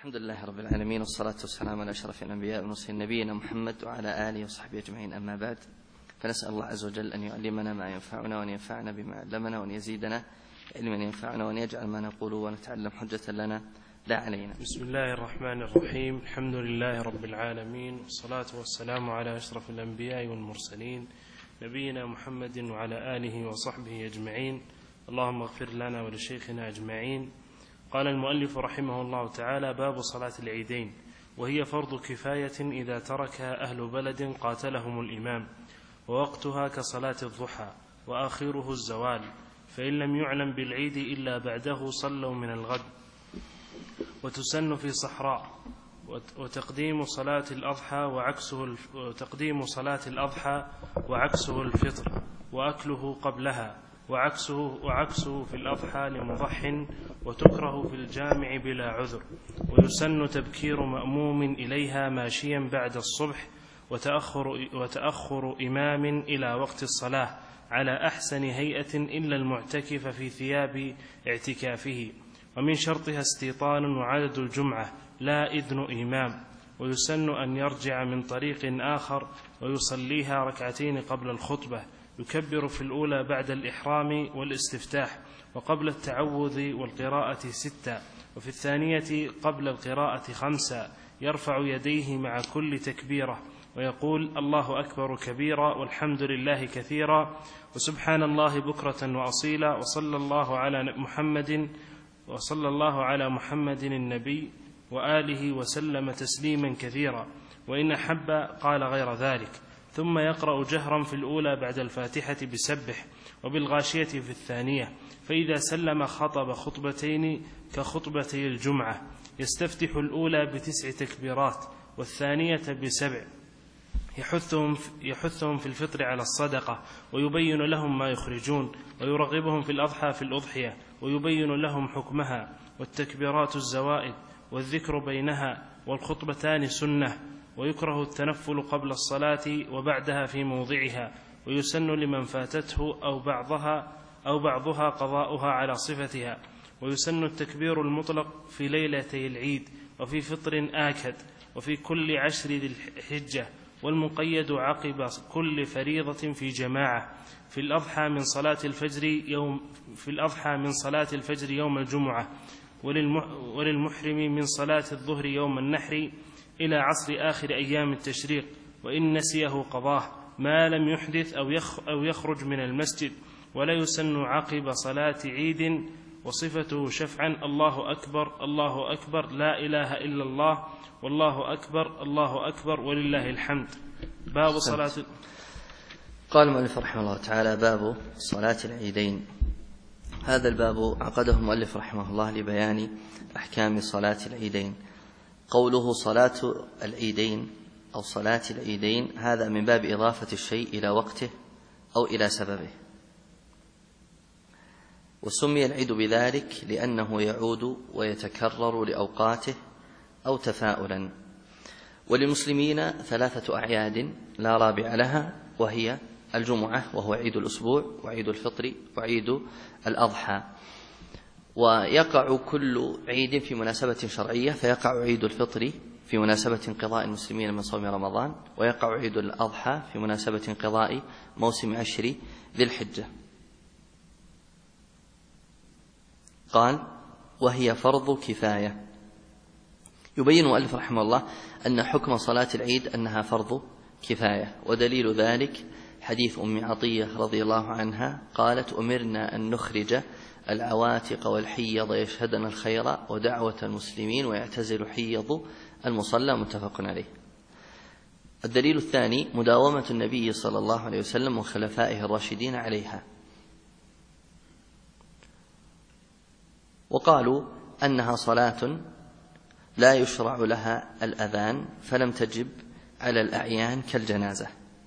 الحمد لله رب العالمين، والصلاة والسلام على أشرف الأنبياء والمرسلين نبينا محمد وعلى آله وصحبه أجمعين. أما بعد، فنسأل الله عز وجل أن يعلمنا ما ينفعنا وأن ينفعنا بما علمنا وأن يزيدنا علما ينفعنا وأن يجعل ما نقول ونتعلم حجة لنا لا علينا. بسم الله الرحمن الرحيم. الحمد لله رب العالمين، والصلاة والسلام على أشرف الأنبياء والمرسلين نبينا محمد وعلى آله وصحبه أجمعين. اللهم اغفر لنا ولشيخنا أجمعين. قال المؤلف رحمه الله تعالى: باب صلاة العيدين، وهي فرض كفاية إذا تركها أهل بلد قاتلهم الإمام، ووقتها كصلاة الضحى، وآخره الزوال، فإن لم يعلم بالعيد إلا بعده صلوا من الغد. وتسن في صحراء، وتقديم صلاة الأضحى وعكسه الفطر، وأكله قبلها، وعكسه في الأضحى لمضح، وتكره في الجامع بلا عذر. ويسن تبكير مأموم إليها ماشيا بعد الصبح، وتأخر إمام إلى وقت الصلاة على أحسن هيئة إلا المعتكف في ثياب اعتكافه. ومن شرطها استيطان وعدد الجمعة لا إذن إمام. ويسن أن يرجع من طريق آخر ويصليها ركعتين قبل الخطبة، يكبر في الأولى بعد الإحرام والاستفتاح، وقبل التعوذ والقراءة 6، وفي الثانية قبل القراءة 5 يرفع يديه مع كل تكبيرة ويقول: الله أكبر كبيرا، والحمد لله كثيرا، وسبحان الله بكرة وأصيلا، وصلى الله على محمد النبي وآله وسلم تسليما كثيرا. وإن أحب قال غير ذلك. ثم يقرأ جهرا في الأولى بعد الفاتحة بسبح، وبالغاشية في الثانية. فإذا سلم خطب خطبتين كخطبتي الجمعة، يستفتح الأولى ب9 تكبيرات والثانية ب7. يحثهم في الفطر على الصدقة، ويبين لهم ما يخرجون، ويرغبهم في الأضحى في الأضحية، ويبين لهم حكمها. والتكبيرات الزوائد، والذكر بينها، والخطبتان سنة. ويكره التنفل قبل الصلاة وبعدها في موضعها. ويسن لمن فاتته أو بعضها قضاؤها على صفتها. ويسن التكبير المطلق في ليلتي العيد، وفي فطر آكد، وفي كل 10 ذي الحجة، والمقيد عقب كل فريضة في جماعة. في الأضحى من صلاة الفجر يوم الجمعة، وللمحرم من صلاة الظهر يوم النحر إلى عصر آخر أيام التشريق. وإن نسيه قضاه ما لم يحدث أو يخرج من المسجد. ولا يسن عقب صلاة عيد، وصفته شفعا: الله أكبر الله أكبر لا إله إلا الله والله أكبر الله أكبر ولله الحمد. باب صلاة. قال المؤلف رحمه الله تعالى: باب صلاة العيدين. هذا الباب عقده المؤلف رحمه الله لبيان أحكام صلاة العيدين. قوله صلاة العيدين أو صلاة العيدين هذا من باب إضافة الشيء إلى وقته أو إلى سببه. وسمي العيد بذلك لأنه يعود ويتكرر لأوقاته أو تفاؤلا. وللمسلمين 3 أعياد لا رابع لها، وهي الجمعة وهو عيد الأسبوع، وعيد الفطر، وعيد الأضحى. ويقع كل عيد في مناسبة شرعية، فيقع عيد الفطر في مناسبة انقضاء المسلمين من صوم رمضان، ويقع عيد الأضحى في مناسبة انقضاء موسم 10 ذي الحجة. قال: وهي فرض كفاية. يبين المؤلف رحمه الله أن حكم صلاة العيد أنها فرض كفاية، ودليل ذلك حديث أم عطية رضي الله عنها قالت: أمرنا أن نخرج العواتق والحيض يشهدن الخير ودعوة المسلمين ويعتزل حيض المصلى. متفق عليه. الدليل الثاني مداومة النبي صلى الله عليه وسلم وخلفائه الراشدين عليها. وقالوا أنها صلاة لا يشرع لها الأذان، فلم تجب على الأعيان كالجنازة.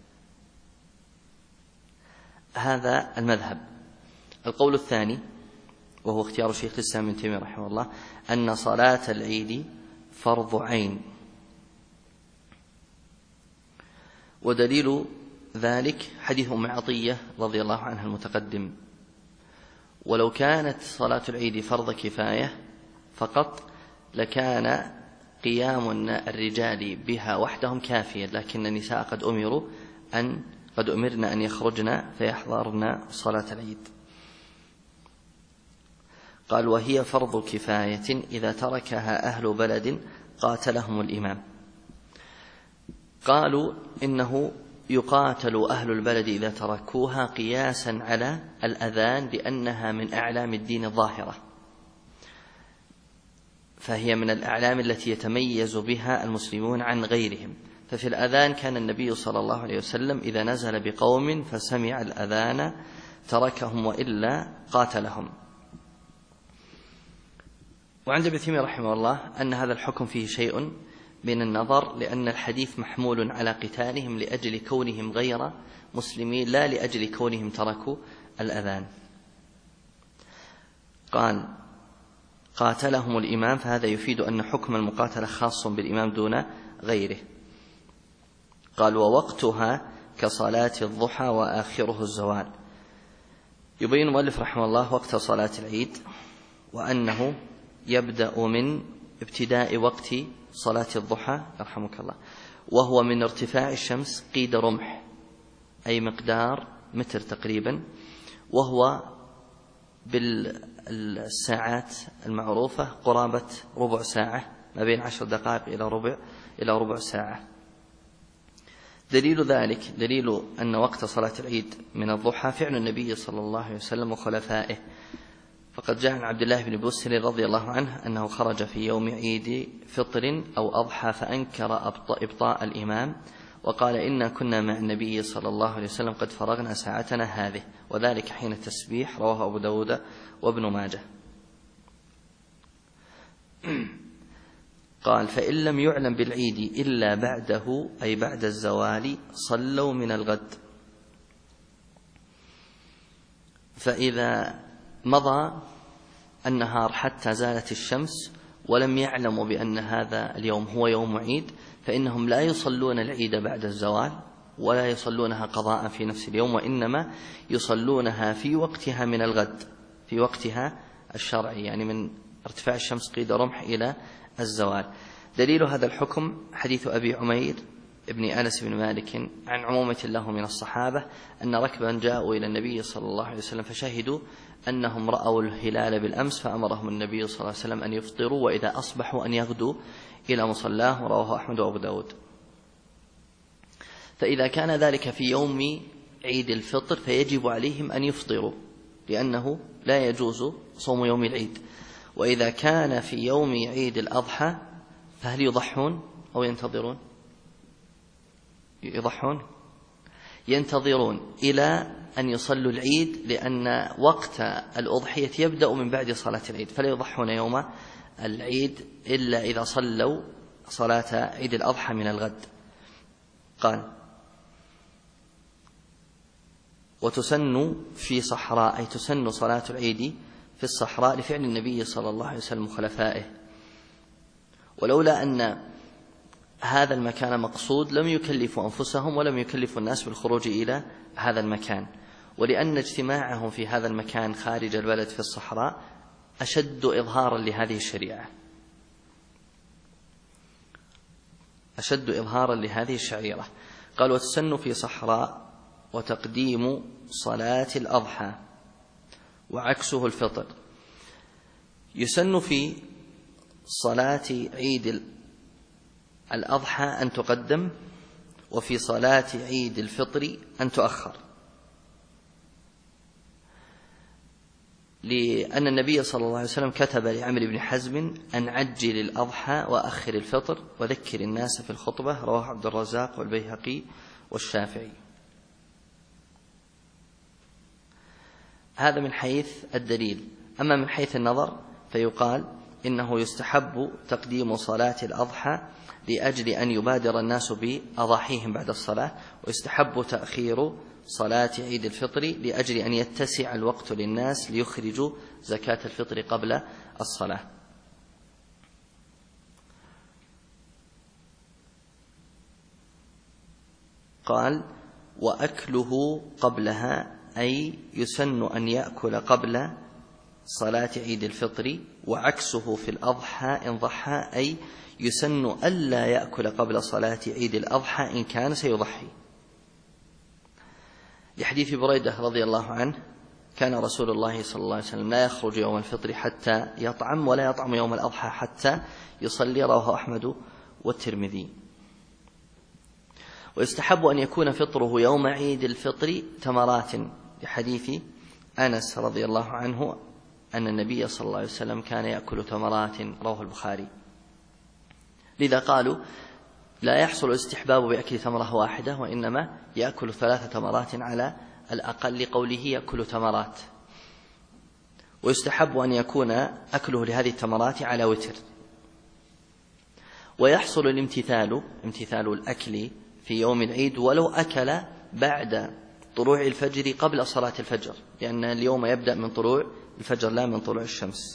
هذا المذهب. القول الثاني وهو اختيار شيخ الإسلام ابن تيمية رحمه الله أن صلاة العيد فرض عين. ودليل ذلك حديث أم عطية رضي الله عنها المتقدم. ولو كانت صلاة العيد فرض كفاية فقط لكان قيام الرجال بها وحدهم كافيا، لكن النساء قد أمرن أن يخرجن فيحضرن صلاة العيد. قال: وهي فرض كفاية إذا تركها أهل بلد قاتلهم الإمام. قالوا إنه يقاتل أهل البلد إذا تركوها قياسا على الأذان، لأنها من أعلام الدين الظاهرة، فهي من الأعلام التي يتميز بها المسلمون عن غيرهم. ففي الأذان كان النبي صلى الله عليه وسلم إذا نزل بقوم فسمع الأذان تركهم وإلا قاتلهم. وعند ابن تيمية رحمه الله أن هذا الحكم فيه شيء من النظر، لأن الحديث محمول على قتالهم لأجل كونهم غير مسلمين، لا لأجل كونهم تركوا الأذان. قال: قاتلهم الإمام، فهذا يفيد أن حكم المقاتلة خاص بالإمام دون غيره. قال: ووقتها كصلاة الضحى وآخره الزوال. يبين المؤلف رحمه الله وقت صلاة العيد، وأنه يبدأ من ابتداء وقت صلاة الضحى يرحمك الله، وهو من ارتفاع الشمس قيد رمح، أي مقدار متر تقريبا، وهو بالساعات المعروفة قرابة ربع ساعة، ما بين 10 دقائق إلى ربع ساعة. دليل ذلك، دليل أن وقت صلاة العيد من الضحى فعل النبي صلى الله عليه وسلم وخلفائه. فقد جاء عن عبد الله بن بسر رضي الله عنه أنه خرج في يوم عيد فطر أو أضحى فأنكر إبطاء الإمام، وقال: إنا كنا مع النبي صلى الله عليه وسلم قد فرغنا ساعتنا هذه، وذلك حين التسبيح. رواه أبو داود وابن ماجه. قال: فإن لم يعلم بالعيد إلا بعده، أي بعد الزوال، صلوا من الغد. فإذا مضى النهار حتى زالت الشمس ولم يعلموا بأن هذا اليوم هو يوم عيد، فإنهم لا يصلون العيد بعد الزوال ولا يصلونها قضاء في نفس اليوم، وإنما يصلونها في وقتها من الغد، في وقتها الشرعي، يعني من ارتفاع الشمس قيد رمح إلى الزوال. دليل هذا الحكم حديث أبي عمير ابن أنس بن مالك عن عمومة له من الصحابة أن ركبا جاءوا إلى النبي صلى الله عليه وسلم فشهدوا أنهم رأوا الهلال بالأمس، فأمرهم النبي صلى الله عليه وسلم أن يفطروا وإذا أصبحوا أن يغدوا إلى مصلاه. رواه أحمد وأبو داود. فإذا كان ذلك في يوم عيد الفطر فيجب عليهم أن يفطروا، لأنه لا يجوز صوم يوم العيد. وإذا كان في يوم عيد الأضحى فهل يضحون أو ينتظرون؟ ينتظرون إلى أن يصلوا العيد، لأن وقت الأضحية يبدأ من بعد صلاة العيد، فلا يضحون يوم العيد إلا إذا صلوا صلاة عيد الأضحى من الغد. قال: وتسن في صحراء، أي تسن صلاة العيد في الصحراء لفعل النبي صلى الله عليه وسلم وخلفائه. ولولا أن هذا المكان مقصود لم يكلفوا أنفسهم ولم يكلفوا الناس بالخروج إلى هذا المكان، ولأن اجتماعهم في هذا المكان خارج البلد في الصحراء أشد إظهارا لهذه الشريعة، أشد إظهارا لهذه الشعيرة. قال: وتسن في صحراء، وتقديم صلاة الأضحى وعكسه الفطر. يسن في صلاة عيد الأضحى أن تقدم، وفي صلاة عيد الفطر أن تؤخر، لأن النبي صلى الله عليه وسلم كتب لعمرو بن حزم أن عجل الأضحى وأخر الفطر وذكر الناس في الخطبة. رواه عبد الرزاق والبيهقي والشافعي. هذا من حيث الدليل. أما من حيث النظر فيقال إنه يستحب تقديم صلاة الأضحى لأجل أن يبادر الناس بأضاحيهم بعد الصلاة، ويستحب تأخير صلاة عيد الفطر لأجل أن يتسع الوقت للناس ليخرجوا زكاة الفطر قبل الصلاة. قال: وأكله قبلها، أي يسن أن يأكل قبل صلاة عيد الفطر، وعكسه في الأضحى إن ضحى، أي يسن ألا يأكل قبل صلاة عيد الأضحى إن كان سيضحي، لحديث بريدة رضي الله عنه: كان رسول الله صلى الله عليه وسلم لا يخرج يوم الفطر حتى يطعم، ولا يطعم يوم الأضحى حتى يصلي، رواه أحمد والترمذي. ويستحب أن يكون فطره يوم عيد الفطر تمرات، لحديث أنس رضي الله عنه أن النبي صلى الله عليه وسلم كان يأكل تمرات، رواه البخاري. لذا قالوا لا يحصل الاستحباب بأكل تمرة واحدة، وإنما يأكل 3 تمرات على الأقل، قوله يأكل تمرات. ويستحب أن يكون أكله لهذه التمرات على وتر. ويحصل امتثال الأكل في يوم العيد ولو أكل بعد طلوع الفجر قبل صلاة الفجر، لأن اليوم يبدأ من طلوع الفجر لا من طلوع الشمس.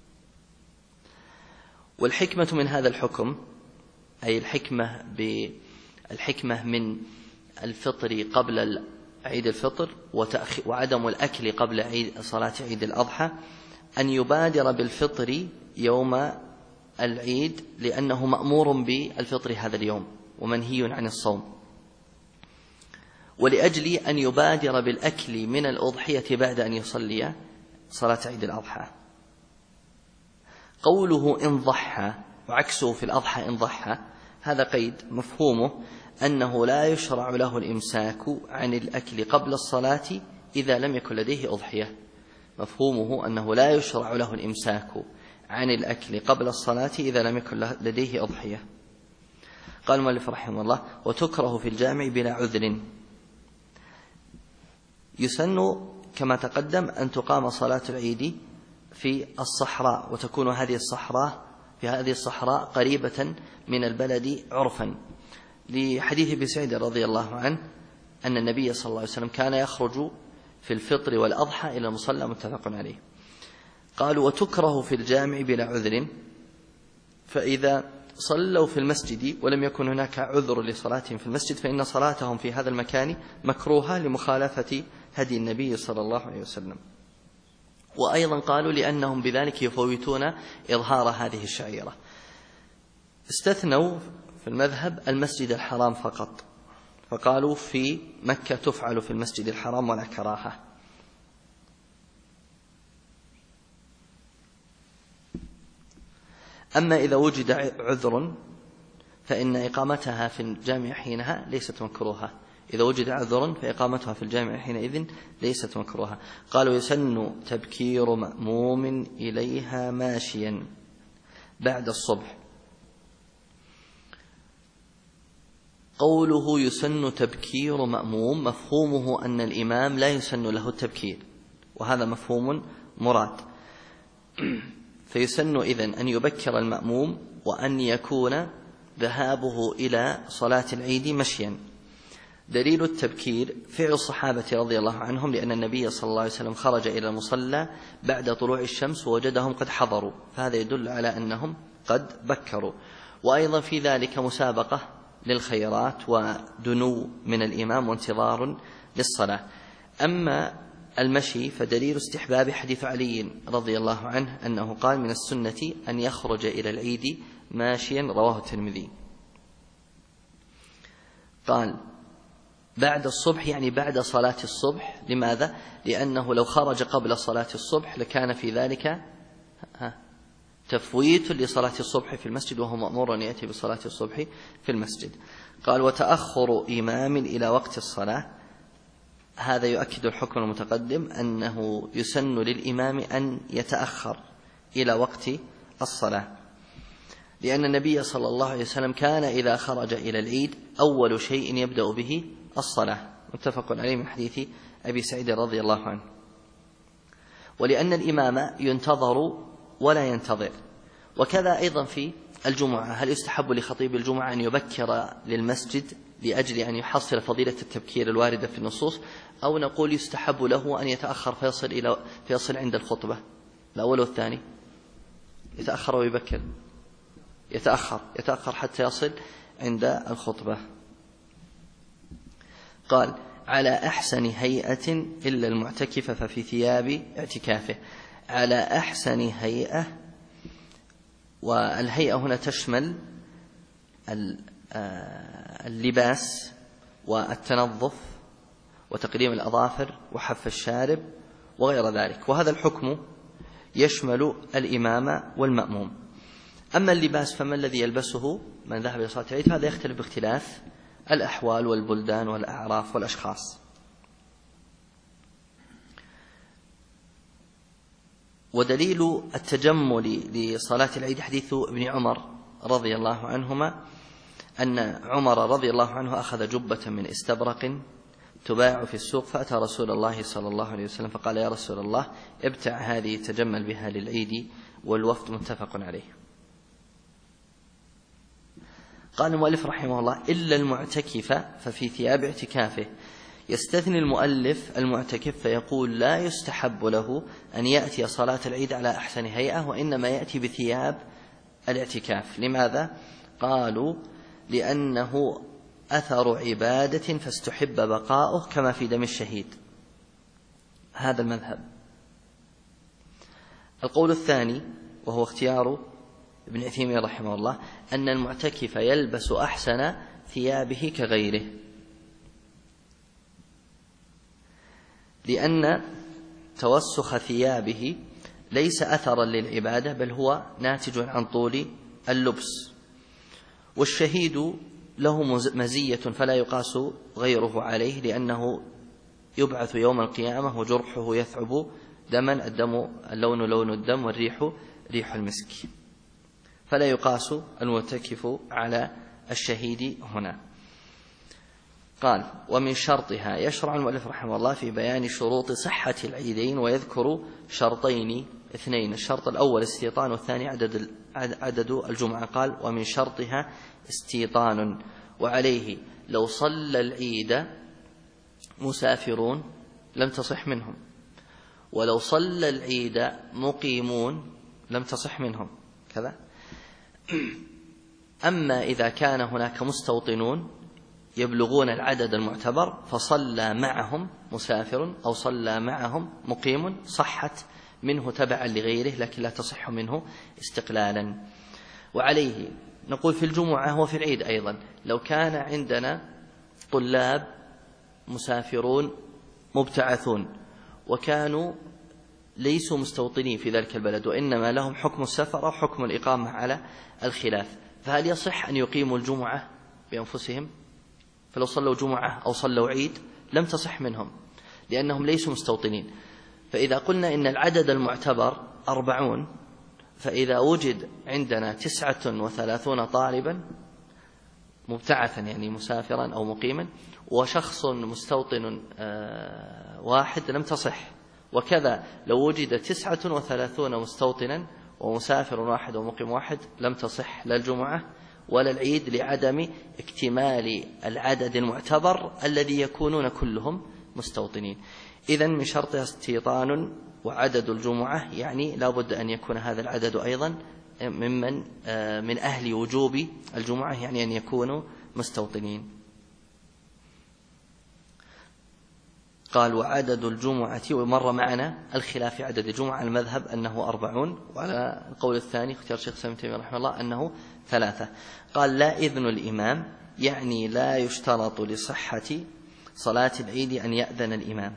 والحكمة من هذا الحكم، أي الحكمة من الفطر قبل عيد الفطر وعدم الأكل قبل صلاة عيد الأضحى، أن يبادر بالفطر يوم العيد، لأنه مأمور بالفطر هذا اليوم ومنهي عن الصوم، ولأجل أن يبادر بالأكل من الأضحية بعد أن يصلي صلاة عيد الأضحى. قوله إن ضحى وعكسه في الأضحى إن ضحى، هذا قيد مفهومه أنه لا يشرع له الإمساك عن الأكل قبل الصلاة إذا لم يكن لديه أضحية. مفهومه أنه لا يشرع له الإمساك عن الأكل قبل الصلاة إذا لم يكن لديه أضحية. قال المؤلف رحمه الله: وتكره في الجامع بلا عذر. يسن كما تقدم أن تقام صلاة العيد في الصحراء، وتكون هذه الصحراء قريبة من البلد عرفا، لحديث ابن سعيد رضي الله عنه أن النبي صلى الله عليه وسلم كان يخرج في الفطر والأضحى إلى المصلى، متفق عليه. قالوا: وتكره في الجامع بلا عذر، فإذا صلوا في المسجد ولم يكن هناك عذر لصلاتهم في المسجد فإن صلاتهم في هذا المكان مكروهة لمخالفة هدي النبي صلى الله عليه وسلم. وأيضا قالوا لأنهم بذلك يفوتون إظهار هذه الشعيرة. استثنوا في المذهب المسجد الحرام فقط، فقالوا في مكة تفعل في المسجد الحرام ولا كراهة. أما إذا وجد عذر فإن إقامتها في الجامع حينها ليست مكروهة. إذا وجد عذر فإقامتها في الجامع حينئذ ليست مكروهة. قالوا: يسن تبكير مأموم إليها ماشيا بعد الصبح. قوله يسن تبكير مأموم مفهومه أن الإمام لا يسن له التبكير، وهذا مفهوم مراد. فيسن إذن أن يبكر المأموم، وأن يكون ذهابه إلى صلاة العيد مشيا. دليل التبكير فعل الصحابة رضي الله عنهم، لأن النبي صلى الله عليه وسلم خرج إلى المصلى بعد طلوع الشمس ووجدهم قد حضروا، فهذا يدل على أنهم قد بكروا. وأيضا في ذلك مسابقة للخيرات ودنو من الإمام وانتظار للصلاة. أما المشي فدليل استحباب حديث علي رضي الله عنه أنه قال: من السنة أن يخرج إلى العيد ماشيا، رواه الترمذي. قال: بعد الصبح يعني بعد صلاة الصبح. لماذا؟ لأنه لو خرج قبل صلاة الصبح لكان في ذلك تفويت لصلاة الصبح في المسجد، وهو مأمور أن يأتي بصلاة الصبح في المسجد. قال: وتأخر إمام إلى وقت الصلاة، هذا يؤكد الحكم المتقدم أنه يسن للإمام أن يتأخر إلى وقت الصلاة، لأن النبي صلى الله عليه وسلم كان إذا خرج إلى العيد أول شيء يبدأ به الصلاة، متفق عليه من حديث أبي سعيد رضي الله عنه. ولأن الإمام ينتظر ولا ينتظر. وكذا أيضا في الجمعة، هل يستحب لخطيب الجمعة أن يبكر للمسجد لأجل أن يحصل فضيلة التبكير الواردة في النصوص، أو نقول يستحب له أن يتأخر فيصل عند الخطبة؟ الأول والثاني. يتأخر ويبكر، يتأخر حتى يصل عند الخطبة. قال: على أحسن هيئة إلا المعتكف ففي ثياب اعتكافه. على أحسن هيئة، والهيئة هنا تشمل اللباس والتنظف وتقليم الأظافر وحف الشارب وغير ذلك، وهذا الحكم يشمل الإمام والمأموم. أما اللباس فما الذي يلبسه من ذهب إلى صلاة العيد، هذا يختلف باختلاف الأحوال والبلدان والأعراف والأشخاص. ودليل التجمل لصلاة العيد حديث ابن عمر رضي الله عنهما أن عمر رضي الله عنه أخذ جبة من استبرق تباع في السوق، فأتى رسول الله صلى الله عليه وسلم فقال: يا رسول الله ابتع هذه تجمل بها للعيد والوفد متفق عليه. قال المؤلف رحمه الله: إلا المعتكف ففي ثياب اعتكافه. يستثني المؤلف المعتكف فيقول: لا يستحب له أن يأتي صلاة العيد على أحسن هيئة، وإنما يأتي بثياب الاعتكاف. لماذا؟ قالوا: لأنه أثر عبادة فاستحب بقاؤه كما في دم الشهيد. هذا المذهب. القول الثاني وهو اختيار ابن عثيمين رحمه الله أن المعتكف يلبس أحسن ثيابه كغيره، لأن توسخ ثيابه ليس أثرا للعبادة، بل هو ناتج عن طول اللبس. والشهيد له مزية فلا يقاس غيره عليه، لأنه يبعث يوم القيامة وجرحه يثعب دما، الدم اللون لون الدم والريح ريح المسك، فلا يقاس المعتكف على الشهيد هنا. قال: ومن شرطها. يشرع المؤلف رحمه الله في بيان شروط صحة العيدين، ويذكر شرطين اثنين: الشرط الأول استيطان، والثاني عدد الجمعة. قال: ومن شرطها استيطان، وعليه لو صلى العيد مسافرون لم تصح منهم، ولو صلى العيد مقيمون لم تصح منهم كذا. أما إذا كان هناك مستوطنون يبلغون العدد المعتبر فصلى معهم مسافر أو صلى معهم مقيم صحت منه تبعا لغيره، لكن لا تصح منه استقلالا. وعليه نقول في الجمعة وفي العيد أيضا: لو كان عندنا طلاب مسافرون مبتعثون وكانوا ليسوا مستوطنين في ذلك البلد، وإنما لهم حكم السفر أو حكم الإقامة على الخلاف، فهل يصح أن يقيموا الجمعة بأنفسهم؟ فلو صلوا جمعة أو صلوا عيد لم تصح منهم لأنهم ليسوا مستوطنين. فإذا قلنا إن العدد المعتبر 40، فإذا وجد عندنا 39 طالبا مبتعثا يعني مسافرا أو مقيما وشخص مستوطن واحد لم تصح. وكذا لو وجد 39 مستوطنا ومسافر واحد ومقيم واحد لم تصح لا الجمعة ولا العيد، لعدم اكتمال العدد المعتبر الذي يكونون كلهم مستوطنين. إذن من شرطها استيطان وعدد الجمعة، يعني لا بد أن يكون هذا العدد أيضا من أهل وجوب الجمعة، يعني أن يكونوا مستوطنين. قال: وعدد الجمعة، ومر معنا الخلاف في عدد الجمعة، المذهب أنه 40، وعلى القول الثاني اختيار شيخ ابن تيمية رحمه الله أنه 3. قال: لا إذن الإمام، يعني لا يشترط لصحة صلاة العيد أن يأذن الإمام.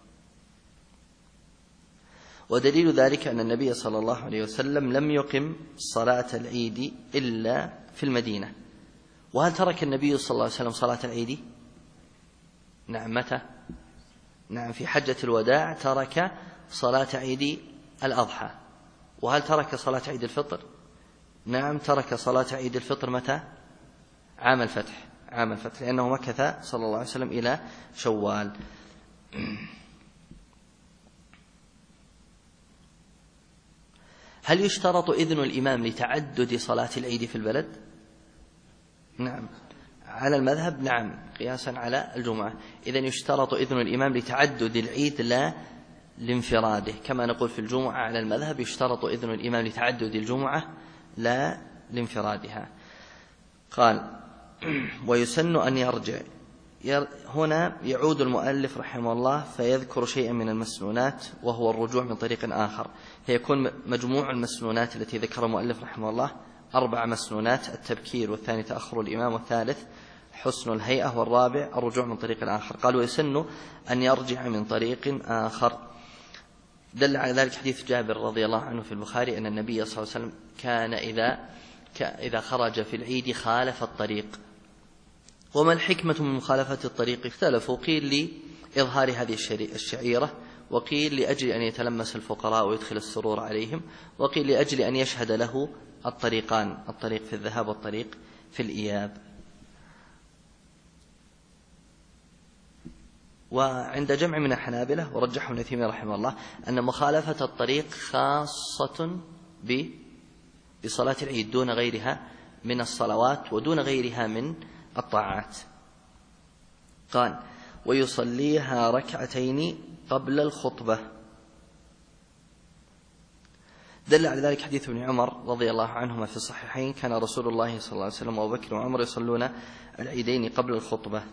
ودليل ذلك أن النبي صلى الله عليه وسلم لم يقم صلاة العيد إلا في المدينة. وهل ترك النبي صلى الله عليه وسلم صلاة العيد؟ نعم. متى؟ نعم، في حجة الوداع ترك صلاة عيد الأضحى. وهل ترك صلاة عيد الفطر؟ نعم، ترك صلاة عيد الفطر متى؟ عام الفتح، لأنه مكث صلى الله عليه وسلم إلى شوال. هل يشترط إذن الإمام لتعدد صلاة العيد في البلد؟ نعم، على المذهب نعم، قياسا على الجمعة. إذن يشترط إذن الإمام لتعدد العيد لا لانفراده، كما نقول في الجمعة على المذهب يشترط إذن الإمام لتعدد الجمعة لا لانفرادها. قال: ويسن أن يرجع هنا يعود المؤلف رحمه الله فيذكر شيئا من المسنونات وهو الرجوع من طريق آخر، فيكون مجموع المسنونات التي ذكر المؤلف رحمه الله 4 مسنونات: التبكير، والثاني تأخر الإمام، والثالث حسن الهيئة، والرابع الرجوع من طريق آخر. قال: ويسن أن يرجع من طريق آخر. دل على ذلك حديث جابر رضي الله عنه في البخاري أن النبي صلى الله عليه وسلم كان إذا خرج في العيد خالف الطريق. وما الحكمة من مخالفة الطريق؟ اختلفوا، قيل لإظهار هذه الشعيرة، وقيل لأجل أن يتلمس الفقراء ويدخل السرور عليهم، وقيل لأجل أن يشهد له الطريقان، الطريق في الذهاب والطريق في الإياب. وعند جمع من الحنابلة ورجحه ابن تيمية رحمه الله أن مخالفة الطريق خاصة بصلاة العيد دون غيرها من الصلوات ودون غيرها من الطاعات. قال: ويصليها ركعتين قبل الخطبة. دل على ذلك حديث ابن عمر رضي الله عنهما في الصحيحين: كان رسول الله صلى الله عليه وسلم وأبو بكر وعمر يصلون العيدين قبل الخطبة.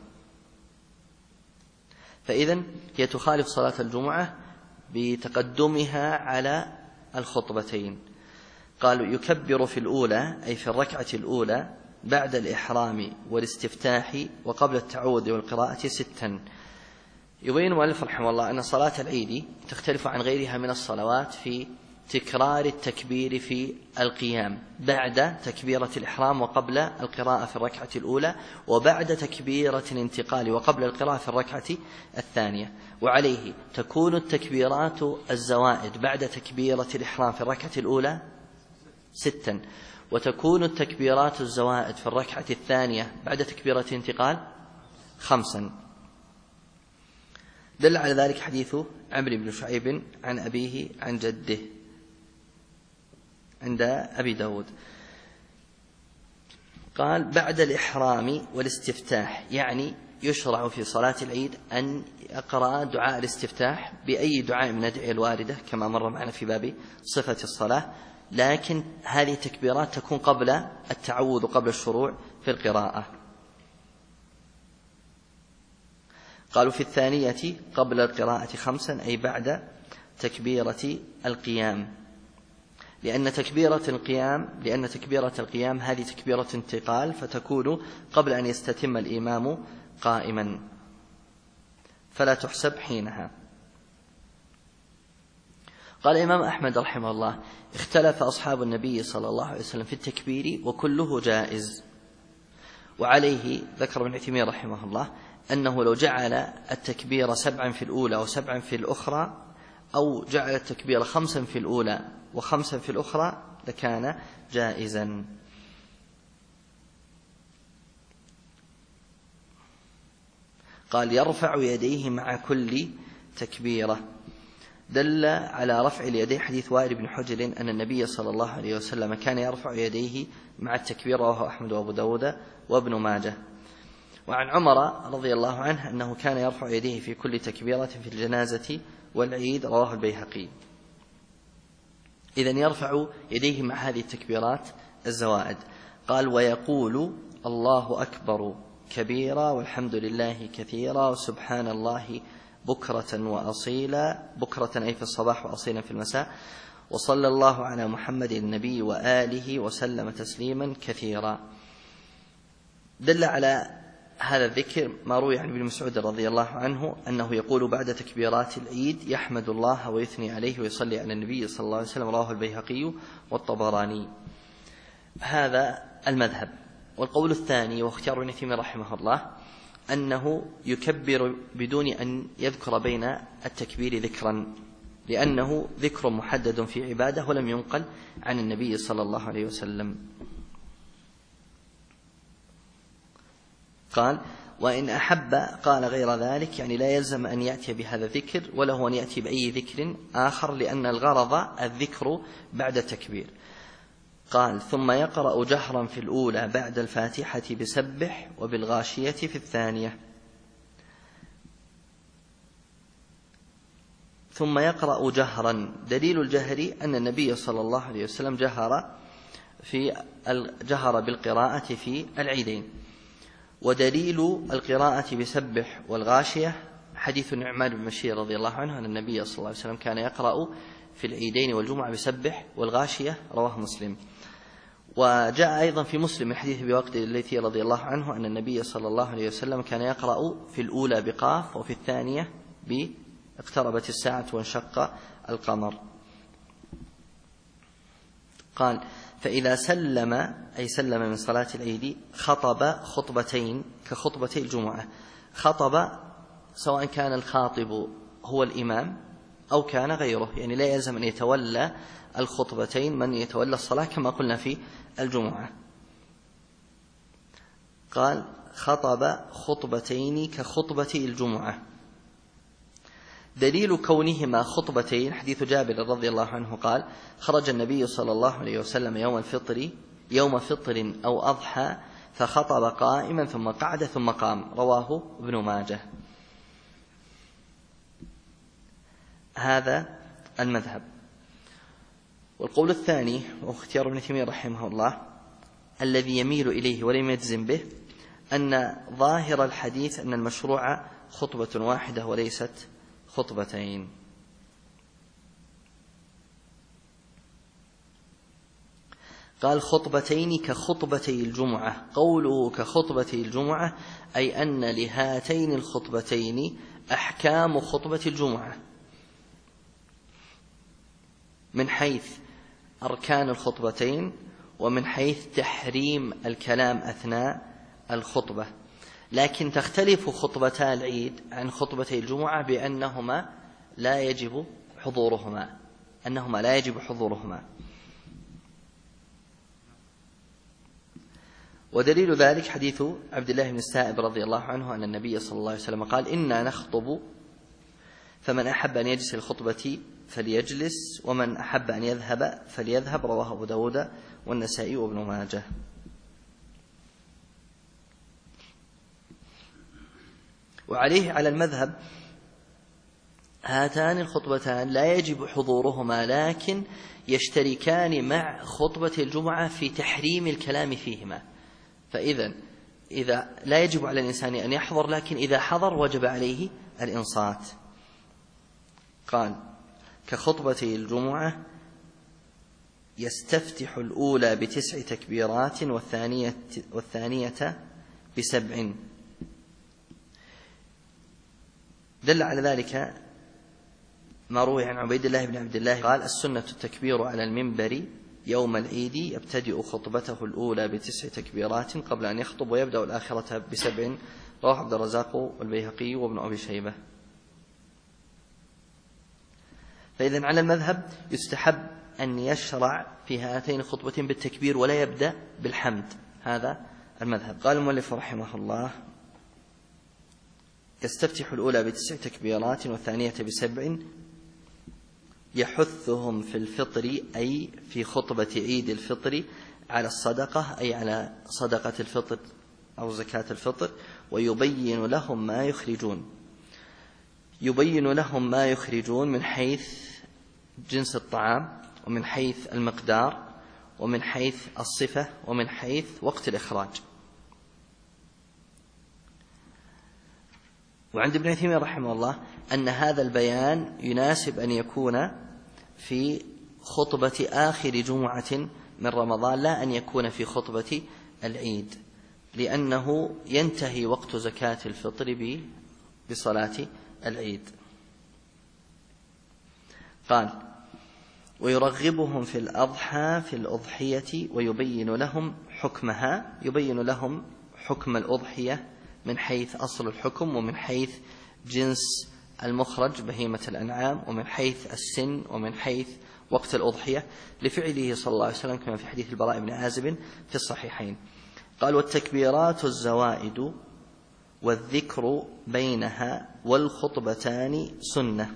فإذن هي تخالف صلاة الجمعة بتقدمها على الخطبتين. قالوا: يكبر في الأولى، أي في الركعة الأولى، بعد الإحرام والاستفتاح وقبل التعوذ والقراءة 6. يبين المؤلف رحمه الله أن صلاة العيد تختلف عن غيرها من الصلوات في تكرار التكبير في القيام بعد تكبيرة الإحرام وقبل القراءة في الركعة الأولى، وبعد تكبيرة الانتقال وقبل القراءة في الركعة الثانية. وعليه تكون التكبيرات الزوائد بعد تكبيرة الإحرام في الركعة الأولى 6، وتكون التكبيرات الزوائد في الركعة الثانية بعد تكبيرة الانتقال 5. دل على ذلك حديث عمرو بن شعيب عن أبيه عن جده عند أبي داود. قال: بعد الإحرام والاستفتاح، يعني يشرع في صلاة العيد أن يقرأ دعاء الاستفتاح بأي دعاء من الأدعية الواردة كما مر معنا في باب صفة الصلاة، لكن هذه التكبيرات تكون قبل التعوذ وقبل الشروع في القراءة. قالوا: في الثانية قبل القراءة 5، أي بعد تكبيرة القيام، لأن تكبيرة القيام هذه تكبيرة انتقال، فتكون قبل أن يستتم الإمام قائما، فلا تحسب حينها. قال الإمام أحمد رحمه الله: اختلف أصحاب النبي صلى الله عليه وسلم في التكبير وكله جائز. وعليه ذكر ابن تيمية رحمه الله أنه لو جعل التكبير 7 في الأولى و7 في الأخرى، أو جعل التكبير 5 في الأولى و5 في الأخرى، لكان جائزا. قال: يرفع يديه مع كل تكبيرة. دل على رفع اليدين حديث وائل بن حجر أن النبي صلى الله عليه وسلم كان يرفع يديه مع التكبير، وهو أحمد وأبو داود وابن ماجه. وعن عمر رضي الله عنه أنه كان يرفع يديه في كل تكبيرة في الجنازة والعيد، رواه البيهقي. إذن يرفع يديه مع هذه التكبيرات الزوائد. قال: ويقول: الله أكبر كبيرا والحمد لله كثيرا وسبحان الله بكرة وأصيلا، بكرة أي في الصباح وأصيلا في المساء، وصلى الله على محمد النبي وآله وسلم تسليما كثيرا. دل على هذا الذكر ما روي عن ابن مسعود رضي الله عنه أنه يقول بعد تكبيرات العيد: يحمد الله ويثني عليه ويصلي على النبي صلى الله عليه وسلم، رواه البيهقي والطبراني. هذا المذهب. والقول الثاني واختيار ابن تيمية رحمه الله أنه يكبر بدون أن يذكر بين التكبير ذكرا، لأنه ذكر محدد في عبادة ولم ينقل عن النبي صلى الله عليه وسلم. قال: وإن أحب قال غير ذلك، يعني لا يلزم أن يأتي بهذا الذكر، وله أن يأتي بأي ذكر آخر، لأن الغرض الذكر بعد التكبير. قال: ثم يقرأ جهرا في الأولى بعد الفاتحة بسبح، وبالغاشية في الثانية. ثم يقرأ جهرا. دليل الجهر أن النبي صلى الله عليه وسلم جهر بالقراءة في العيدين. ودليل القراءة بسبح والغاشية حديث النعمان بن بشير رضي الله عنه أن النبي صلى الله عليه وسلم كان يقرأ في العيدين والجمعة بسبح والغاشية، رواه مسلم. وجاء أيضا في مسلم من حديث أبي وقد الليثي رضي الله عنه أن النبي صلى الله عليه وسلم كان يقرأ في الأولى بقاف وفي الثانية باقتربت الساعة وانشق القمر. قال: فإذا سلم أي سلم من صلاة العيد خطب خطبتين كخطبتي الجمعة. خطب سواء كان الخاطب هو الإمام أو كان غيره، يعني لا يلزم أن يتولى الخطبتين من يتولى الصلاة كما قلنا في الجمعة. قال: خطب خطبتين كخطبة الجمعة. دليل كونهما خطبتين حديث جابر رضي الله عنه قال: خرج النبي صلى الله عليه وسلم يوم فطر أو أضحى فخطب قائما ثم قعد ثم قام، رواه ابن ماجه. هذا المذهب. والقول الثاني واختيار ابن تيمية رحمه الله الذي يميل إليه ولم يجزم به أن ظاهر الحديث أن المشروع خطبة واحدة وليست خطبتين. قال: خطبتين كخطبتي الجمعة. قوله كخطبتي الجمعة أي أن لهاتين الخطبتين أحكام خطبة الجمعة من حيث أركان الخطبتين ومن حيث تحريم الكلام أثناء الخطبة، لكن تختلف خطبتا العيد عن خطبتي الجمعة بأنهما لا يجب حضورهما. ودليل ذلك حديث عبد الله بن السائب رضي الله عنه أن النبي صلى الله عليه وسلم قال: إنا نخطب فمن أحب أن يجلس الخطبة فليجلس ومن أحب أن يذهب فليذهب، رواه أبو داود والنسائي وابن ماجه. وعليه على المذهب هاتان الخطبتان لا يجب حضورهما، لكن يشتركان مع خطبة الجمعة في تحريم الكلام فيهما. فإذا لا يجب على الإنسان أن يحضر، لكن إذا حضر وجب عليه الإنصات. قال: كخطبة الجمعة يستفتح الأولى ب9 تكبيرات والثانية ب7. دل على ذلك ما روي عن عبيد الله بن عبد الله قال: السنة التكبير على المنبر يوم العيد يبتدئ خطبته الأولى ب9 تكبيرات قبل أن يخطب ويبدأ الآخرة ب7، رواه عبد الرزاق والبيهقي وابن أبي شيبة. فإذا على المذهب يستحب أن يشرع في هاتين الخطبتين بالتكبير ولا يبدأ بالحمد، هذا المذهب. قال المؤلف رحمه الله: يستفتح الأولى ب9 تكبيرات والثانية ب7 يحثهم في الفطر أي في خطبة عيد الفطر على الصدقة أي على صدقة الفطر أو زكاة الفطر، ويبين لهم ما يخرجون من حيث جنس الطعام ومن حيث المقدار ومن حيث الصفة ومن حيث وقت الإخراج. وعند ابن تيمية رحمه الله أن هذا البيان يناسب أن يكون في خطبة آخر جمعة من رمضان، لا أن يكون في خطبة العيد، لأنه ينتهي وقت زكاة الفطر بصلاة العيد. قال: ويرغبهم في الأضحى في الأضحية ويبين لهم حكمها، يبين لهم حكم الأضحية من حيث أصل الحكم ومن حيث جنس المخرج بهيمة الأنعام ومن حيث السن ومن حيث وقت الأضحية، لفعله صلى الله عليه وسلم كما في حديث البراء بن عازب في الصحيحين. قال: والتكبيرات الزوائد والذكر بينها والخطبتان سنة.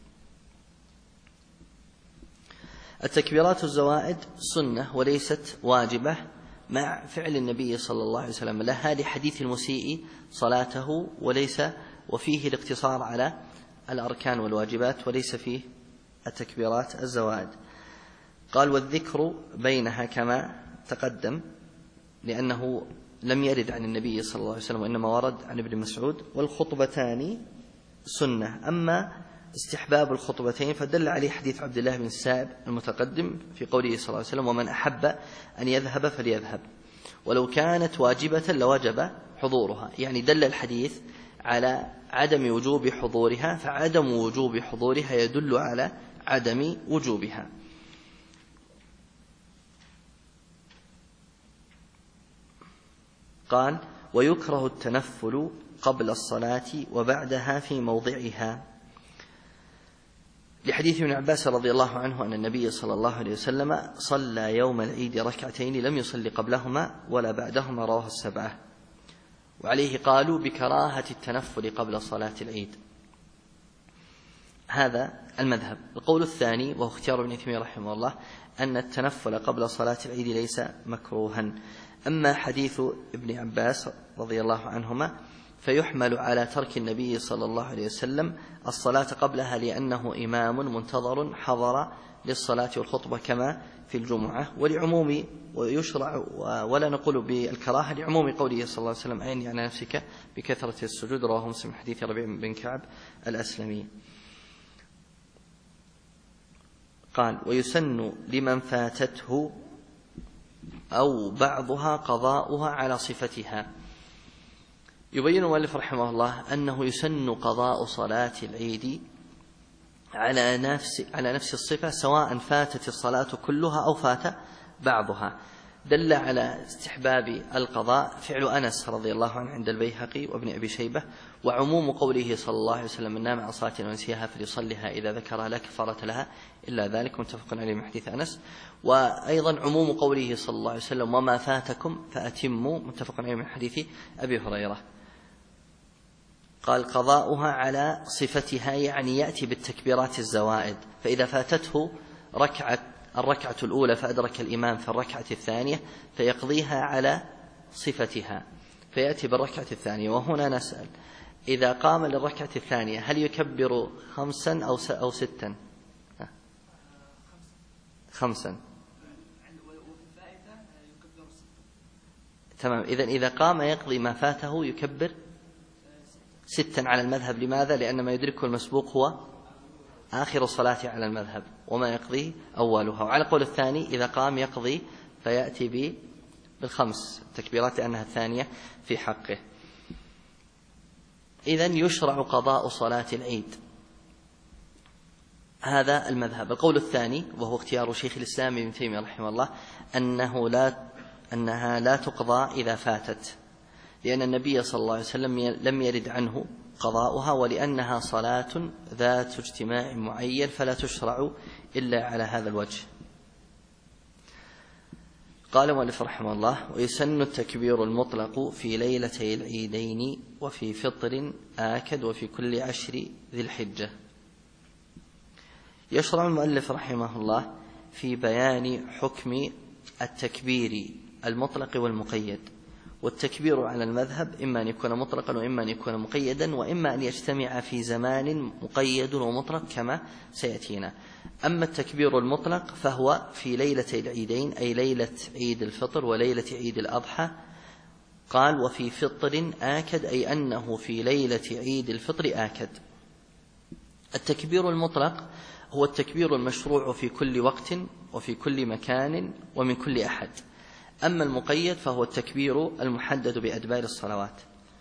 التكبيرات الزوائد سنة وليست واجبة مع فعل النبي صلى الله عليه وسلم لها لحديث المسيء صلاته، وفيه الاقتصار على الأركان والواجبات وليس فيه التكبيرات الزوائد. قال: والذكر بينها كما تقدم، لأنه لم يرد عن النبي صلى الله عليه وسلم وإنما ورد عن ابن مسعود، والخطبتان سنة. أما استحباب الخطبتين فدل عليه حديث عبد الله بن السائب المتقدم في قوله صلى الله عليه وسلم: ومن أحب أن يذهب فليذهب، ولو كانت واجبة لوجب حضورها. يعني دل الحديث على عدم وجوب حضورها، فعدم وجوب حضورها يدل على عدم وجوبها. قال: ويكره التنفل قبل الصلاة وبعدها في موضعها، لحديث ابن عباس رضي الله عنه أن النبي صلى الله عليه وسلم صلى يوم العيد ركعتين لم يصلي قبلهما ولا بعدهما، رواه السبعة. وعليه قالوا بكراهة التنفل قبل صلاة العيد. هذا المذهب. القول الثاني وهو اختيار ابن تيمية رحمه الله أن التنفل قبل صلاة العيد ليس مكروها. أما حديث ابن عباس رضي الله عنهما فيحمل على ترك النبي صلى الله عليه وسلم الصلاة قبلها لأنه إمام منتظر حضر للصلاة والخطبة كما في الجمعة، ولعموم ويشرع ولا نقول بالكراهة لعموم قوله صلى الله عليه وسلم: أعني على نفسك بكثرة السجود، رواه مسلم حديث ربيع بن كعب الأسلمي. قال: ويسن لمن فاتته أو بعضها قضاؤها على صفتها. يبين المؤلف رحمه الله أنه يسن قضاء صلاة العيد على نفس الصفة سواء فاتت الصلاة كلها أو فات بعضها. دل على استحباب القضاء فعل أنس رضي الله عنه عند البيهقي وابن أبي شيبة، وعموم قوله صلى الله عليه وسلم: من نام عن صلاة ونسيها فليصلها إذا ذكرها لا كفارة لها إلا ذلك، متفق عليه من حديث أنس. وأيضا عموم قوله صلى الله عليه وسلم: وما فاتكم فأتموا، متفق عليه من حديث أبي هريرة. قال: قضاؤها على صفتها، يعني يأتي بالتكبيرات الزوائد، فإذا فاتته الركعة الأولى فأدرك الإمام في الركعة الثانية فيقضيها على صفتها فيأتي بالركعة الثانية. وهنا نسأل: إذا قام للركعة الثانية هل يكبر 5 أو 6؟ 5. تمام. إذا قام يقضي ما فاته يكبر 6 على المذهب. لماذا؟ لأن ما يدركه المسبوق هو آخر الصلاة على المذهب، وما يقضي أولها. وعلى قول الثاني إذا قام يقضي فيأتي بال5 تكبيرات لأنها الثانية في حقه. إذن يشرع قضاء صلاة العيد، هذا المذهب. القول الثاني وهو اختيار شيخ الإسلام ابن تيمية رحمه الله أنها لا تقضى إذا فاتت، لأن النبي صلى الله عليه وسلم لم يرد عنه قضاؤها، ولأنها صلاة ذات اجتماع معين فلا تشرع إلا على هذا الوجه. قال المؤلف رحمه الله: ويسن التكبير المطلق في ليلتي العيدين وفي فطر آكد وفي كل 10 ذي الحجة. يشرع المؤلف رحمه الله في بيان حكم التكبير المطلق والمقيد. والتكبير على المذهب إما أن يكون مطلقا وإما أن يكون مقيدا، وإما أن يجتمع في زمان مقيد ومطلق كما سيأتينا. أما التكبير المطلق فهو في ليلة العيدين، أي ليلة عيد الفطر وليلة عيد الأضحى. قال: وفي فطر آكد، أي أنه في ليلة عيد الفطر آكد. التكبير المطلق هو التكبير المشروع في كل وقت وفي كل مكان ومن كل أحد. أما المقيد فهو التكبير المحدد بأدبار الصلوات.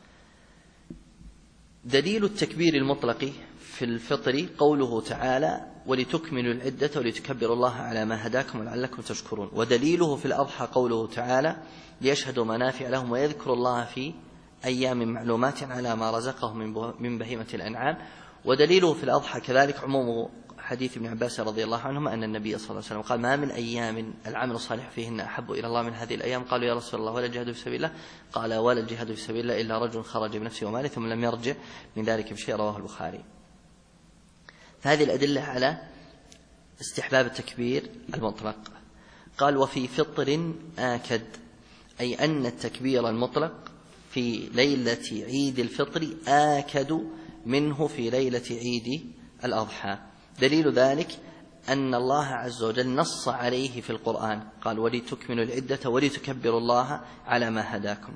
دليل التكبير المطلق في الفطر قوله تعالى: ولتكملوا العدة ولتكبروا الله على ما هداكم ولعلكم تشكرون. ودليله في الأضحى قوله تعالى: ليشهدوا منافع لهم ويذكروا الله في أيام معلومات على ما رزقهم من بهيمة الأنعام. ودليله في الأضحى كذلك عموم حديث ابن عباس رضي الله عنهما أن النبي صلى الله عليه وسلم قال: ما من أيام العمل الصالح فيهن أحب إلى الله من هذه الأيام. قالوا: يا رسول الله ولا الجهاد في سبيل الله؟ قال: ولا الجهاد في سبيل الله إلا رجل خرج بنفسه وماله ثم لم يرجع من ذلك بشيء، رواه البخاري. فهذه الأدلة على استحباب التكبير المطلق. قال: وفي فطر آكد، أي أن التكبير المطلق في ليلة عيد الفطر آكد منه في ليلة عيد الأضحى. دليل ذلك أن الله عز وجل نص عليه في القرآن، قال ولتكملوا العدة ولتكبروا الله على ما هداكم.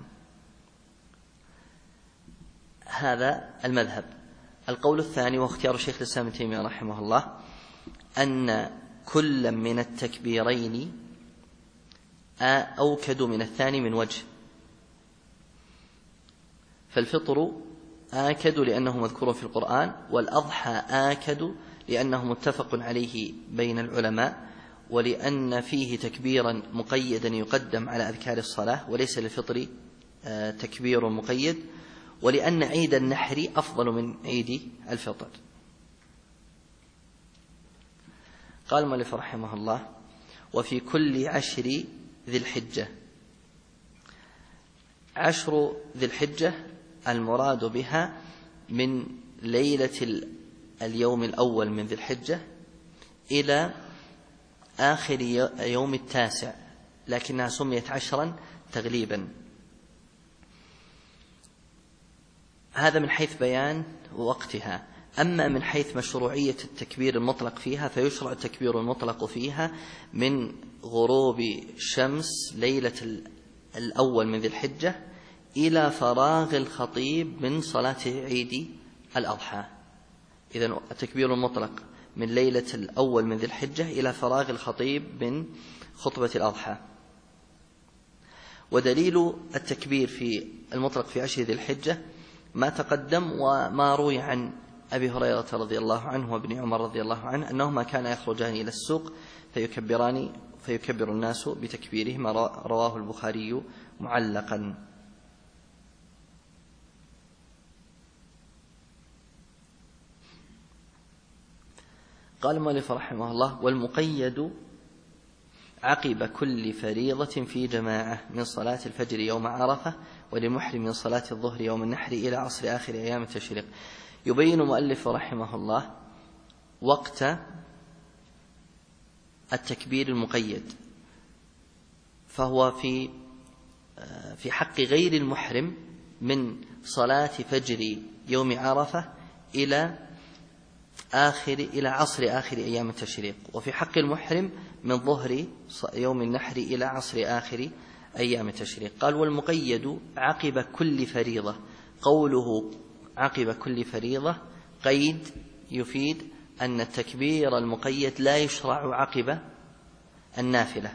هذا المذهب. القول الثاني واختيار الشيخ الإسلام ابن تيمية رحمه الله أن كل من التكبيرين أوكد من الثاني من وجه، فالفطر آكد لأنه مذكور في القرآن، والأضحى آكد لأنه متفق عليه بين العلماء، ولأن فيه تكبيرا مقيدا يقدم على أذكار الصلاة وليس للفطر تكبير مقيد، ولأن عيد النحر أفضل من عيد الفطر. قال المؤلف رحمه الله: وفي كل 10 ذي الحجة. 10 ذي الحجة المراد بها من ليلة اليوم الأول من ذي الحجة إلى آخر يوم 9، لكنها سميت 10 تغليبا. هذا من حيث بيان وقتها. أما من حيث مشروعية التكبير المطلق فيها، فيشرع التكبير المطلق فيها من غروب شمس ليلة الأول من ذي الحجة إلى فراغ الخطيب من صلاة عيد الأضحى. إذن التكبير المطلق من ليلة الأول من ذي الحجة إلى فراغ الخطيب من خطبة الأضحى. ودليل التكبير في المطلق في 10 ذي الحجة ما تقدم وما روي عن أبي هريرة رضي الله عنه وابن عمر رضي الله عنه أنهما كانا يخرجان إلى السوق فيكبر الناس بتكبيرهما، رواه البخاري معلقا. قال المؤلف رحمه الله: والمقيد عقب كل فريضة في جماعة من صلاة الفجر يوم عرفة، وللمحرم من صلاة الظهر يوم النحر إلى عصر آخر أيام التشريق. يبين المؤلف رحمه الله وقت التكبير المقيد، فهو في حق غير المحرم من صلاة فجر يوم عرفة إلى عصر آخر أيام التشريق، وفي حق المحرم من ظهر يوم النحر إلى عصر آخر أيام التشريق. قال: والمقيد عقب كل فريضة. قوله عقب كل فريضة قيد يفيد أن التكبير المقيد لا يشرع عقب النافلة.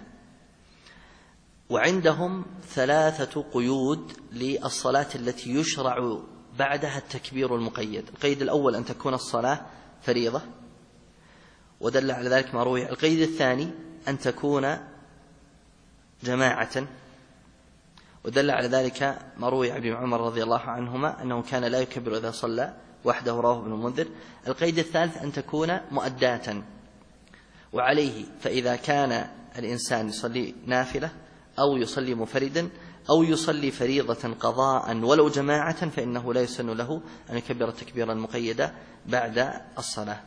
وعندهم 3 قيود للصلاة التي يشرع بعدها التكبير المقيد. القيد الأول أن تكون الصلاة فريضة، ودل على ذلك ما روي. القيد الثاني أن تكون جماعة، ودل على ذلك ما روي عن ابن عمر رضي الله عنهما أنه كان لا يكبر إذا صلى وحده، رواه ابن المنذر. القيد الثالث أن تكون مؤداة، وعليه فإذا كان الإنسان يصلي نافلة أو يصلي منفردا أو يصلي فريضة قضاء ولو جماعة فإنه لا يسن له أن يكبر التكبير المقيد بعد الصلاة.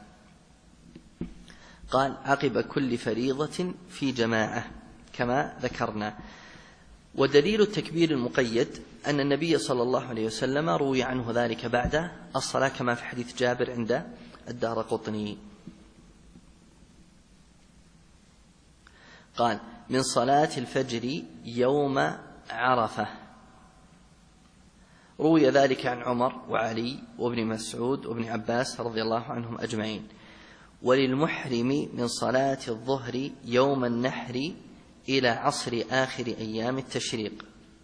قال: عقب كل فريضة في جماعة كما ذكرنا. ودليل التكبير المقيد أن النبي صلى الله عليه وسلم روي عنه ذلك بعد الصلاة كما في حديث جابر عند الدارقطني. قال: من صلاة الفجر يوم عرفة. روي ذلك عن عمر وعلي وابن مسعود وابن عباس رضي الله عنهم أجمعين. وللمحرم من صلاة الظهر يوم النحر إلى عصر آخر أيام التشريق.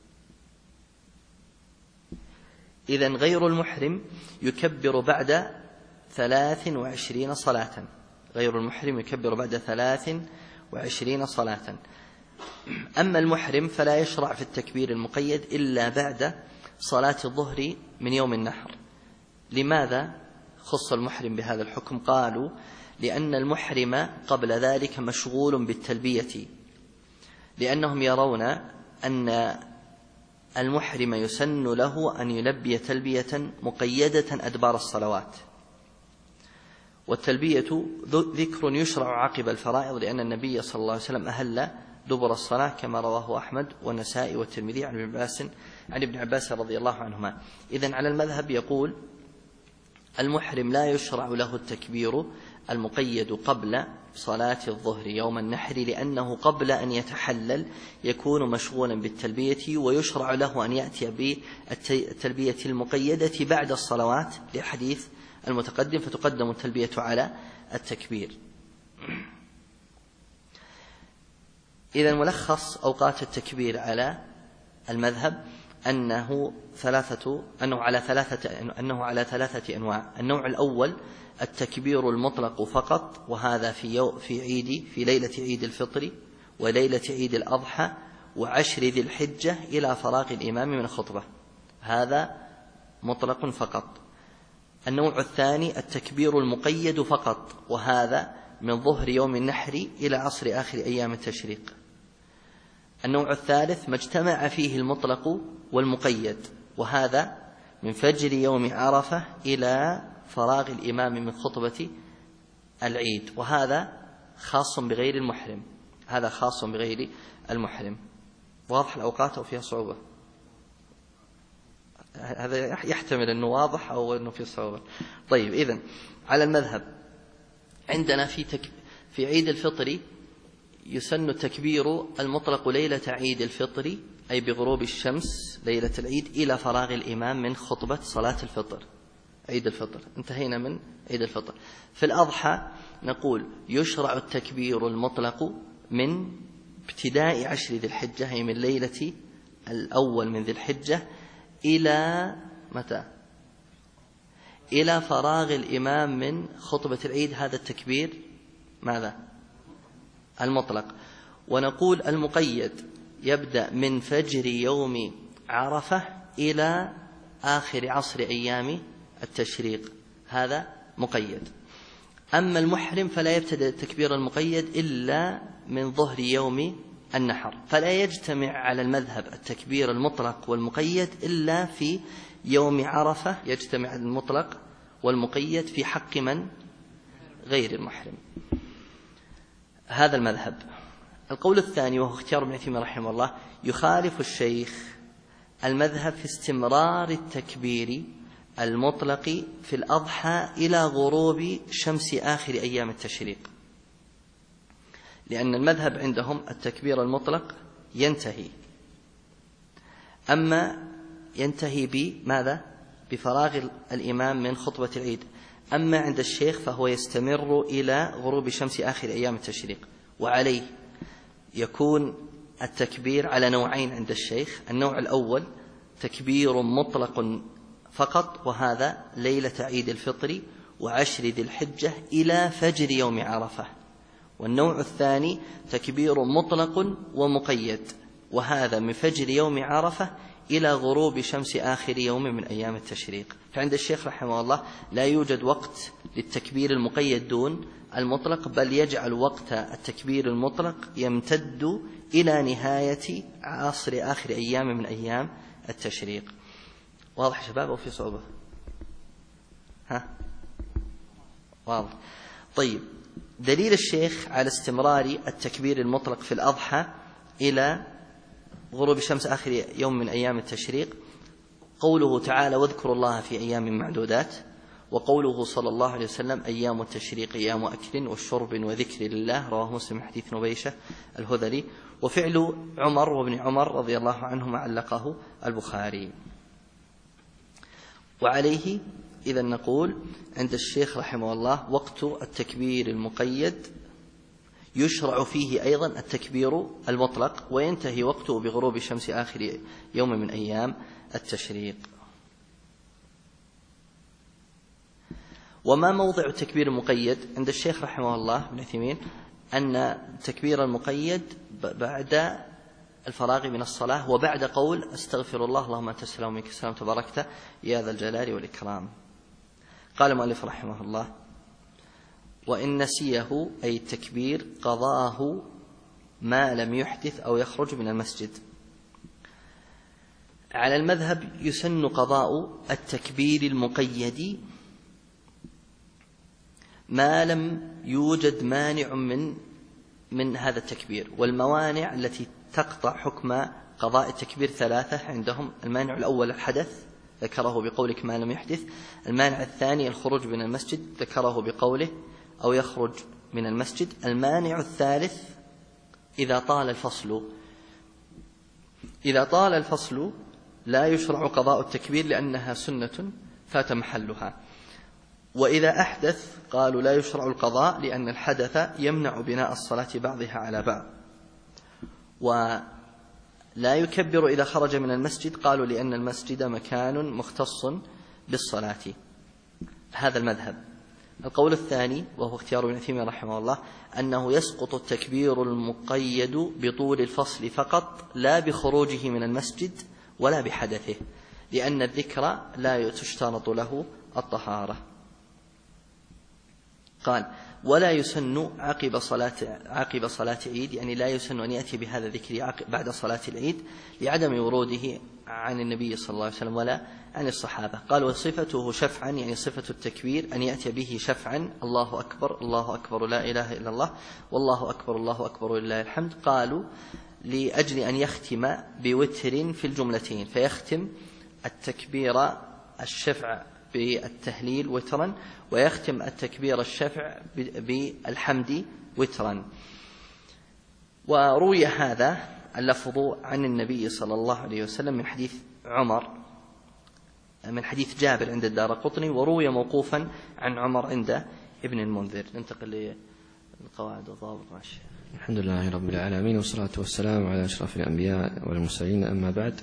إذن غير المحرم يكبر بعد 23 صلاة. غير المحرم يكبر بعد 23 صلاة. أما المحرم فلا يشرع في التكبير المقيد إلا بعد صلاة الظهر من يوم النحر. لماذا خص المحرم بهذا الحكم؟ قالوا: لأن المحرم قبل ذلك مشغول بالتلبية، لأنهم يرون أن المحرم يسن له أن يلبي تلبية مقيدة أدبار الصلوات. والتلبية ذكر يشرع عقب الفرائض، لأن النبي صلى الله عليه وسلم أهل دبر الصلاة كما رواه أحمد والنسائي والترمذي عن ابن عباس رضي الله عنهما. إذن على المذهب يقول المحرم لا يشرع له التكبير المقيد قبل صلاة الظهر يوم النحر، لأنه قبل أن يتحلل يكون مشغولا بالتلبية، ويشرع له أن يأتي بالتلبية المقيدة بعد الصلوات لحديث المتقدم، فتقدم التلبية على التكبير. إذا ملخص أوقات التكبير على المذهب أنه على ثلاثة أنواع. النوع الأول التكبير المطلق فقط، وهذا في ليلة عيد الفطر وليلة عيد الأضحى وعشر ذي الحجة إلى فراغ الإمام من الخطبة، هذا مطلق فقط. النوع الثاني التكبير المقيد فقط، وهذا من ظهر يوم النحر إلى عصر آخر أيام التشريق. النوع الثالث ما اجتمع فيه المطلق والمقيد، وهذا من فجر يوم عرفة إلى فراغ الإمام من خطبة العيد، وهذا خاص بغير المحرم. واضح الأوقات أو فيها صعوبة؟ هذا يحتمل أنه واضح أو أنه فيه صعوبة. طيب، إذن على المذهب عندنا في عيد الفطر يسن التكبير المطلق ليلة عيد الفطر، أي بغروب الشمس ليلة العيد إلى فراغ الإمام من خطبة صلاة الفطر، عيد الفطر، انتهينا من عيد الفطر. في الأضحى نقول يشرع التكبير المطلق من ابتداء عشر ذي الحجة، أي من ليلة الأول من ذي الحجة إلى متى؟ إلى فراغ الإمام من خطبة العيد، هذا التكبير ماذا؟ المطلق. ونقول المقيد يبدأ من فجر يوم عرفة إلى آخر عصر أيام التشريق، هذا مقيد. أما المحرم فلا يبتدأ التكبير المقيد إلا من ظهر يوم النحر، فلا يجتمع على المذهب التكبير المطلق والمقيد إلا في يوم عرفة، يجتمع المطلق والمقيد في حق من؟ غير المحرم. هذا المذهب. القول الثاني وهو اختيار ابن عثيمين رحمه الله، يخالف الشيخ المذهب في استمرار التكبير المطلق في الأضحى إلى غروب شمس آخر أيام التشريق، لأن المذهب عندهم التكبير المطلق ينتهي، أما ينتهي بماذا؟ بفراغ الإمام من خطبة العيد. أما عند الشيخ فهو يستمر إلى غروب شمس آخر أيام التشريق، وعليه يكون التكبير على نوعين عند الشيخ. النوع الأول تكبير مطلق فقط، وهذا ليلة عيد الفطر وعشر ذي الحجة إلى فجر يوم عرفة. والنوع الثاني تكبير مطلق ومقيد، وهذا من فجر يوم عرفة إلى غروب شمس آخر يوم من أيام التشريق. فعند الشيخ رحمه الله لا يوجد وقت للتكبير المقيد دون المطلق، بل يجعل وقت التكبير المطلق يمتد إلى نهاية عصر آخر أيام من أيام التشريق. واضح شباب أو في صعوبة؟ واضح. طيب، دليل الشيخ على استمرار التكبير المطلق في الأضحى إلى غروب الشمس آخر يوم من أيام التشريق قوله تعالى: واذكروا الله في أيام معدودات، وقوله صلى الله عليه وسلم: أيام التشريق أيام أكل وشرب وذكر لله، رواه مسلم حديث نبيشة الهذلي. وفعل عمر وابن عمر رضي الله عنهما علقه البخاري. وعليه إذا نقول عند الشيخ رحمه الله وقت التكبير المقيد يشرع فيه أيضا التكبير المطلق، وينتهي وقته بغروب شمس آخر يوم من أيام التشريق. وما موضع التكبير المقيد عند الشيخ رحمه الله ابن عثيمين؟ أن التكبير المقيد بعد الفراغ من الصلاة وبعد قول استغفر الله اللهم أنت السلام ومنك السلام تباركت يا ذا الجلال والإكرام. قال المؤلف رحمه الله: وإن نسيه أي التكبير قضاه ما لم يحدث أو يخرج من المسجد. على المذهب يسن قضاء التكبير المقيد ما لم يوجد مانع من هذا التكبير. والموانع التي تقطع حكم قضاء التكبير ثلاثة عندهم: المانع الأول الحدث، ذكره بقولك ما لم يحدث. المانع الثاني الخروج من المسجد، ذكره بقوله أو يخرج من المسجد. المانع الثالث إذا طال الفصل لا يشرع قضاء التكبير لأنها سنة فات محلها. وإذا أحدث قالوا لا يشرع القضاء لأن الحدث يمنع بناء الصلاة بعضها على بعض. ولا يكبر إذا خرج من المسجد قالوا لأن المسجد مكان مختص بالصلاة. هذا المذهب. القول الثاني وهو اختيار ابن تيمية رحمه الله أنه يسقط التكبير المقيد بطول الفصل فقط لا بخروجه من المسجد ولا بحدثه، لأن الذكر لا تشترط له الطهارة. قال ولا يسن عقب صلاة عيد، يعني لا يسن أن يأتي بهذا الذكر بعد صلاة العيد لعدم وروده عن النبي صلى الله عليه وسلم ولا عن الصحابة. قال وصفته شفعا، يعني صفة التكبير أن يأتي به شفعا، الله أكبر الله أكبر لا إله إلا الله والله أكبر الله أكبر ولله الحمد. قالوا لأجل أن يختم بوتر في الجملتين، فيختم التكبير الشفع بالتهليل وترا، ويختم التكبير الشفع بالحمد وترا. وروي هذا اللفظ عن النبي صلى الله عليه وسلم من حديث جابر عند الدارقطني، وروي موقوفا عن عمر عند ابن المنذر. ننتقل للقواعد والضوابط مع الشيخ. الحمد لله رب العالمين، والصلاة والسلام على أشرف الأنبياء والمرسلين، أما بعد.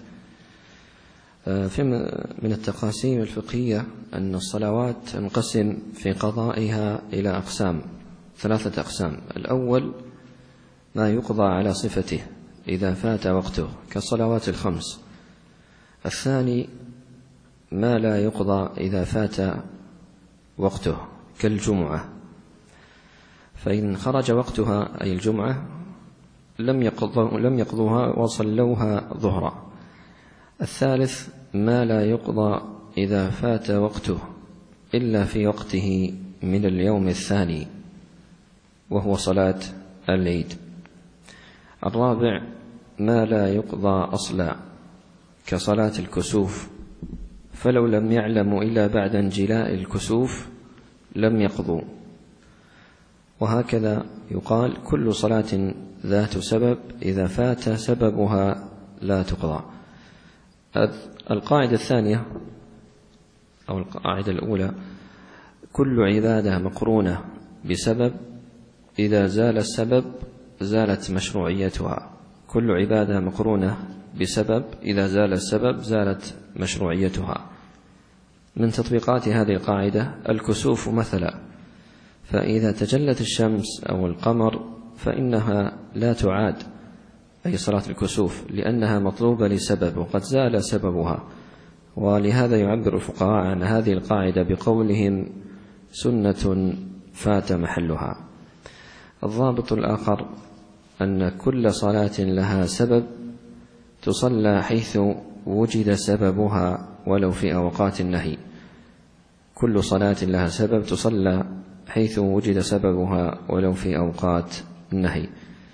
من التقاسيم الفقهية أن الصلوات تنقسم في قضائها إلى أقسام، 3 أقسام. الأول ما يقضى على صفته إذا فات وقته كالصلوات ال5. الثاني ما لا يقضى إذا فات وقته كالجمعة، فإن خرج وقتها أي الجمعة لم يقضوها وصلوها ظهرا. الثالث ما لا يقضى إذا فات وقته إلا في وقته من اليوم الثاني وهو صلاة العيد. الرابع ما لا يقضى أصلا كصلاة الكسوف، فلو لم يعلموا إلا بعد انجلاء الكسوف لم يقضوا. وهكذا يقال كل صلاة ذات سبب إذا فات سببها لا تقضى. القاعدة الثانية أو القاعدة الأولى كل عبادة مقرونة بسبب إذا زال السبب زالت مشروعيتها. كل عبادة مقرونة بسبب إذا زال السبب زالت مشروعيتها. من تطبيقات هذه القاعدة الكسوف مثلا، فإذا تجلت الشمس أو القمر فإنها لا تعاد، أي صلاة الكسوف، لأنها مطلوبة لسبب وقد زال سببها. ولهذا يعبر الفقهاء عن هذه القاعدة بقولهم سنة فات محلها. الضابط الآخر أن كل صلاة لها سبب تصلى حيث وجد سببها ولو في أوقات النهي. كل صلاة لها سبب تصلى حيث وجد سببها ولو في أوقات النهي.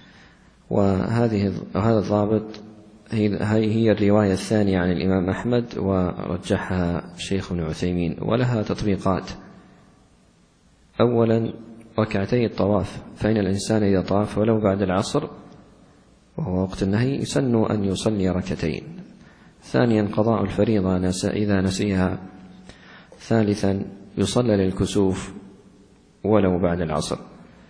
وهذا الضابط هي الرواية الثانية عن الإمام أحمد، ورجحها الشيخ ابن عثيمين، ولها تطبيقات. أولا ركعتي الطواف، فإن الإنسان إذا طاف ولو بعد العصر وهو وقت النهي يسن أن يصلي ركعتين. ثانيا قضاء الفريضة إذا نسيها. ثالثا يصلى للكسوف ولو بعد العصر.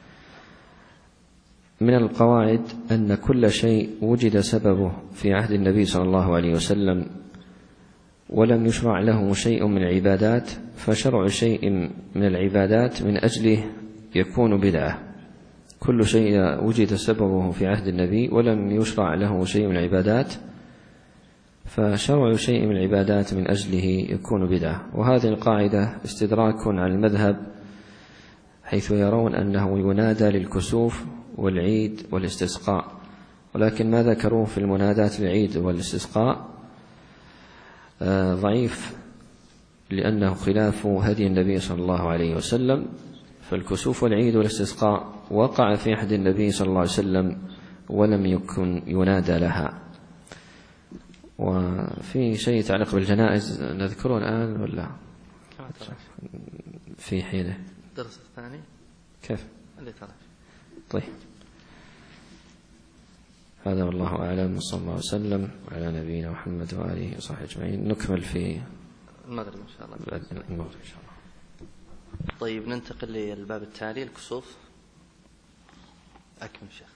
من القواعد أن كل شيء وجد سببه في عهد النبي صلى الله عليه وسلم ولم يشرع له شيء من العبادات، فشرع شيء من العبادات من أجله يكون بدعة. كل شيء وجد سببه في عهد النبي ولم يشرع له شيء من العبادات فشرع شيء من العبادات من أجله يكون بدعة. وهذه القاعدة استدراك على المذهب، حيث يرون أنه ينادى للكسوف والعيد والاستسقاء، ولكن ما ذكروه في المنادات للعيد والاستسقاء ضعيف، لأنه خلاف هدي النبي صلى الله عليه وسلم. فالكسوف والعيد والاستسقاء وقع في عهد النبي صلى الله عليه وسلم ولم يكن ينادى لها. وفي شيء يتعلق بالجنائز نذكره الآن ولا في حينه؟ الدرس الثاني كيف؟ اللي طلع. طيب، هذا والله أعلم، صلى الله وسلم على نبينا محمد وآله وصحبه أجمعين. نكمل في المغرب إن شاء الله. المغرب إن شاء الله. طيب، ننتقل للباب التالي، الكسوف. أكمل شيخ.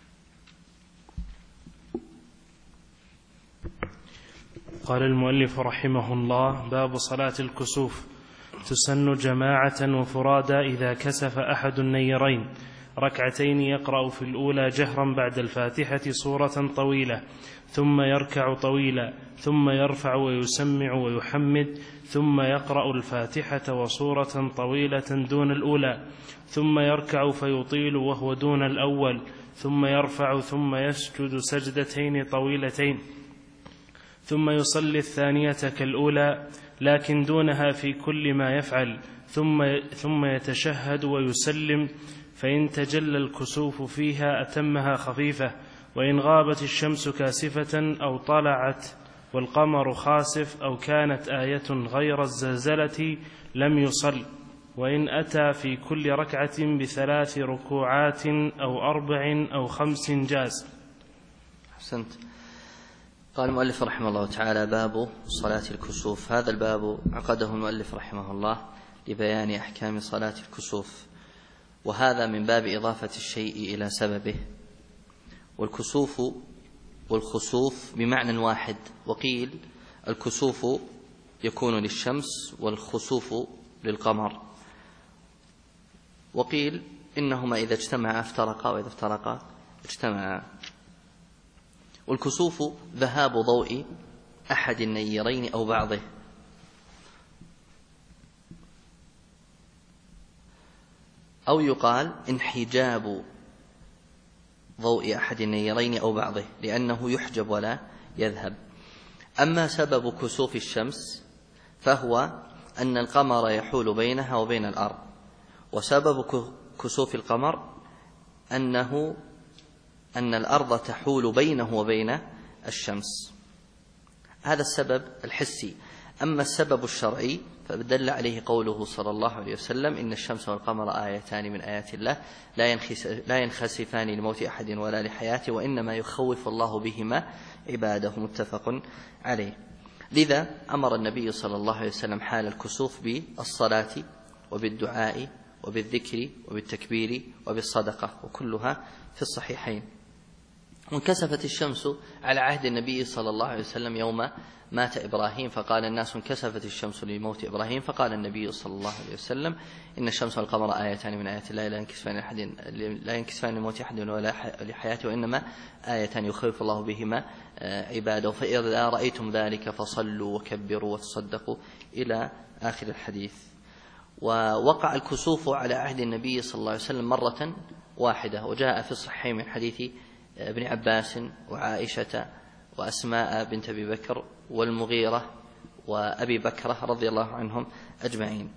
قال المؤلف رحمه الله: باب صلاة الكسوف. تسن جماعة وفرادا إذا كسف أحد النيرين، ركعتين يقرأ في الأولى جهرا بعد الفاتحة سورة طويلة، ثم يركع طويلا، ثم يرفع ويسمع ويحمد، ثم يقرأ الفاتحة وسورة طويلة دون الأولى، ثم يركع فيطيل وهو دون الأول، ثم يرفع ثم يسجد سجدتين طويلتين، ثم يصلي الثانية كالأولى لكن دونها في كل ما يفعل، ثم يتشهد ويسلم، فإن تجلى الكسوف فيها أتمها خفيفة، وإن غابت الشمس كاسفة أو طلعت والقمر خاسف أو كانت آية غير الزلزلة لم يصل، وإن أتى في كل ركعة ب3 ركوعات أو 4 أو 5 جاز. أحسنت. قال المؤلف رحمه الله تعالى: باب صلاة الكسوف. هذا الباب عقده المؤلف رحمه الله لبيان أحكام صلاة الكسوف، وهذا من باب إضافة الشيء إلى سببه. والكسوف والخسوف بمعنى واحد، وقيل الكسوف يكون للشمس والخسوف للقمر، وقيل إنهما إذا اجتمعا افترقا وإذا افترقا اجتمعا. والكسوف ذهاب ضوء أحد النيرين أو بعضه، أو يقال انحجاب ضوء أحد النيرين أو بعضه، لأنه يحجب ولا يذهب. أما سبب كسوف الشمس فهو أن القمر يحول بينها وبين الأرض، وسبب كسوف القمر أن الأرض تحول بينه وبين الشمس. هذا السبب الحسي. أما السبب الشرعي فدل عليه قوله صلى الله عليه وسلم: إن الشمس والقمر آيتان من آيات الله لا ينخسفان لموت أحد ولا لحياته، وإنما يخوف الله بهما عباده. متفق عليه. لذا أمر النبي صلى الله عليه وسلم حال الكسوف بالصلاة وبالدعاء وبالذكر وبالتكبير وبالصدقة، وكلها في الصحيحين. وانكسفت الشمس على عهد النبي صلى الله عليه وسلم يوم مات إبراهيم، فقال الناس: انكسفت الشمس لموت إبراهيم، فقال النبي صلى الله عليه وسلم: إن الشمس والقمر آيتان من آيات الله لا ينكسفان لموت أحد ولا لحياته، وإنما آيتان يخوف الله بهما عباده، فإذا رأيتم ذلك فصلوا وكبروا وتصدقوا إلى آخر الحديث. ووقع الكسوف على عهد النبي صلى الله عليه وسلم مرة واحدة، وجاء في الصحيح من حديث ابن عباس وعائشة وأسماء بنت أبي بكر والمغيرة وأبي بكرة رضي الله عنهم أجمعين.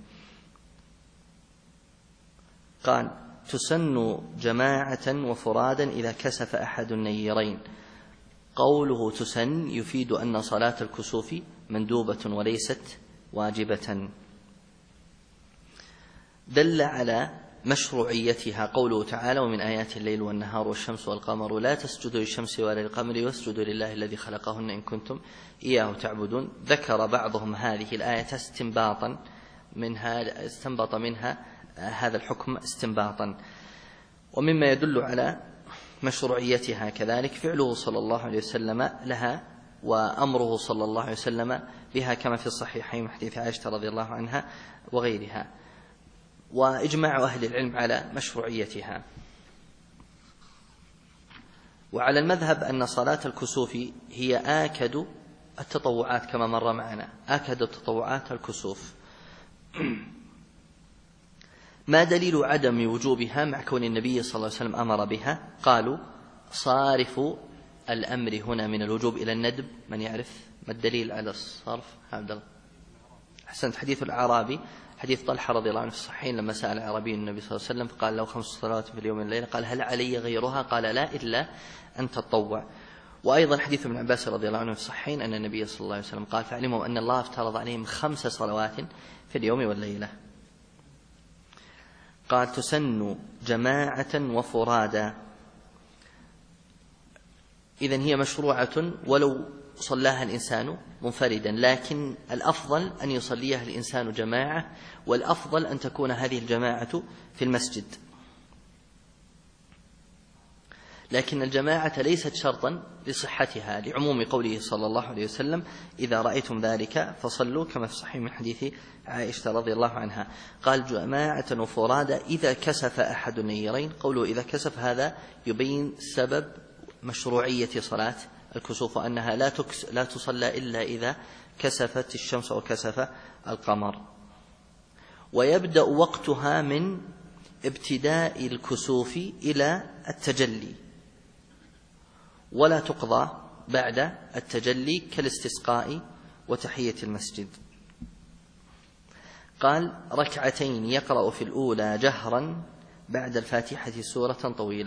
قال: تسن جماعة وفرادا إذا كسف أحد النيرين. قوله تسن يفيد أن صلاة الكسوف مندوبة وليست واجبة. دل على مشروعيتها قوله تعالى: ومن آيات الليل والنهار والشمس والقمر لا تسجدوا للشمس ولا للقمر واسجدوا لله الذي خلقهن إن كنتم إياه تعبدون. ذكر بعضهم هذه الآية استنبط منها هذا الحكم استنباطا. ومما يدل على مشروعيتها كذلك فعله صلى الله عليه وسلم لها، وأمره صلى الله عليه وسلم بها، كما في الصحيحين حديث عائشة رضي الله عنها وغيرها، وإجماع أهل العلم على مشروعيتها. وعلى المذهب أن صلاة الكسوف هي آكد التطوعات، كما مر معنا، آكد التطوعات الكسوف. ما دليل عدم وجوبها مع كون النبي صلى الله عليه وسلم أمر بها؟ قالوا: صارف الأمر هنا من الوجوب إلى الندب. من يعرف ما الدليل على الصرف؟ عبد الله. أحسنت. حديث الأعرابي، حديث طلحة رضي الله عنه في الصحيحين، لما سأل أعرابي النبي صلى الله عليه وسلم فقال له: 5 صلوات في اليوم والليلة. قال: هل علي غيرها؟ قال: لا، إلا أن تطوع. وأيضا حديث ابن عباس رضي الله عنه في الصحيحين أن النبي صلى الله عليه وسلم قال: فعلموا أن الله افترض عليهم 5 صلوات في اليوم والليلة. قال تسن جماعة وفرادا. إذن هي مشروعة ولو صلاها الإنسان منفردا، لكن الأفضل أن يصليها الإنسان جماعة، والأفضل أن تكون هذه الجماعة في المسجد. لكن الجماعة ليست شرطا لصحتها، لعموم قوله صلى الله عليه وسلم: إذا رأيتم ذلك فصلوا، كما في الصحيح من حديث عائشة رضي الله عنها. قال جماعة وفرادا إذا كسف أحد النيرين. قوله إذا كسف هذا يبين سبب مشروعية صلاة الكسوف، وأنها لا تصلى إلا إذا كسفت الشمس وكسف القمر. ويبدأ وقتها من ابتداء الكسوف إلى التجلي، ولا تقضى بعد التجلي كالاستسقاء وتحية المسجد. قال ركعتين يقرأ في الأولى جهرا بعد الفاتحة سورة طويلة.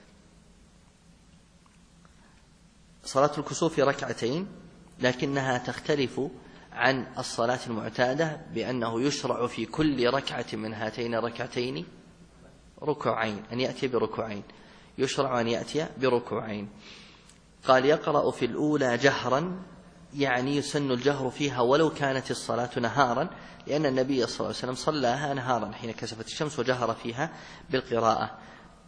صلاة الكسوف ركعتين، لكنها تختلف عن الصلاة المعتادة بأنه يشرع في كل ركعة من هاتين الركعتين ركوعين، أن يأتي بركوعين، يشرع أن يأتي بركوعين. قال يقرأ في الأولى جهرا، يعني يسن الجهر فيها ولو كانت الصلاة نهارا، لأن النبي صلى الله عليه وسلم صلاها نهارا حين كسفت الشمس وجهر فيها بالقراءة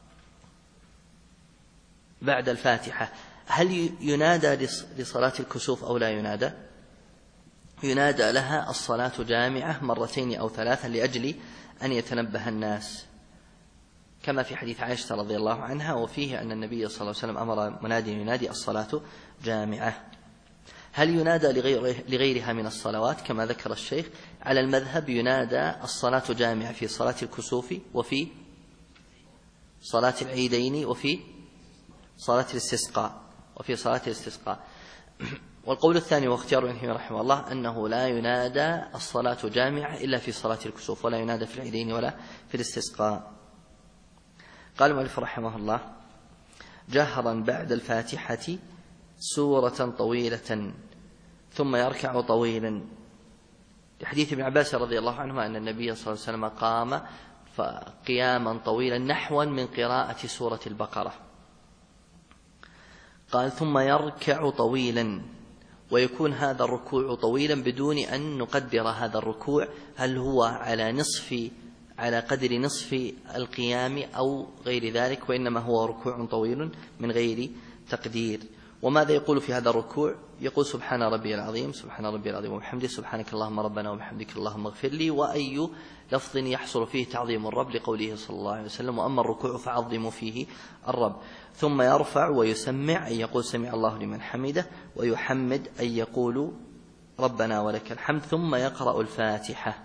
بعد الفاتحة. هل ينادى لصلاة الكسوف أو لا ينادى؟ ينادى لها الصلاة جامعة مرتين أو ثلاثا لأجل أن يتنبه الناس، كما في حديث عائشة رضي الله عنها، وفيه أن النبي صلى الله عليه وسلم أمر منادي ينادي الصلاة جامعة. هل ينادى لغيرها من الصلوات؟ كما ذكر الشيخ على المذهب ينادى الصلاة جامعة في صلاة الكسوف وفي صلاة العيدين وفي صلاة الاستسقاء. والقول الثاني واختيار ابن تيمية رحمه الله أنه لا ينادى الصلاة جامعة إلا في صلاة الكسوف، ولا ينادى في العيدين ولا في الاستسقاء. قال المؤلف رحمه الله جهرا بعد الفاتحة سورة طويلة ثم يركع طويلا، لحديث ابن عباس رضي الله عنهما أن النبي صلى الله عليه وسلم قام قياما طويلا نحوا من قراءة سورة البقرة. قال ثم يركع طويلا، ويكون هذا الركوع طويلا بدون أن نقدر هذا الركوع هل هو على قدر نصف القيام أو غير ذلك، وإنما هو ركوع طويل من غير تقدير. وماذا يقول في هذا الركوع؟ يقول سبحان ربي العظيم، سبحان ربي العظيم وبحمده، سبحانك اللهم ربنا وبحمدك اللهم اغفر لي، وأي لفظ يحصل فيه تعظيم الرب لقوله صلى الله عليه وسلم: وأما الركوع فعظموا فيه الرب. ثم يرفع ويسمع، أن يقول سمع الله لمن حمده، ويحمد أن يقول ربنا ولك الحمد، ثم يقرأ الفاتحة.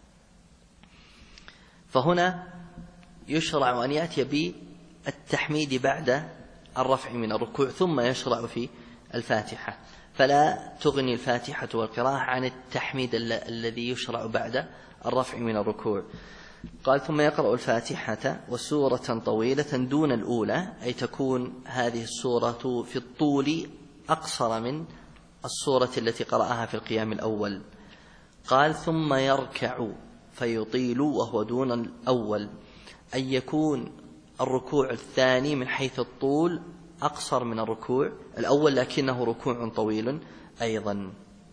فهنا يشرع أن يأتي بالتحميد بعد الرفع من الركوع، ثم يشرع في الفاتحة، فلا تغني الفاتحة والقراءة عن التحميد الذي يشرع بعد الرفع من الركوع. قال ثم يقرأ الفاتحة وسورة طويلة دون الأولى، أي تكون هذه السورة في الطول أقصر من السورة التي قرأها في القيام الأول. قال ثم يركع فيطيل وهو دون الأول، أن يكون الركوع الثاني من حيث الطول أقصر من الركوع الأول، لكنه ركوع طويل أيضا.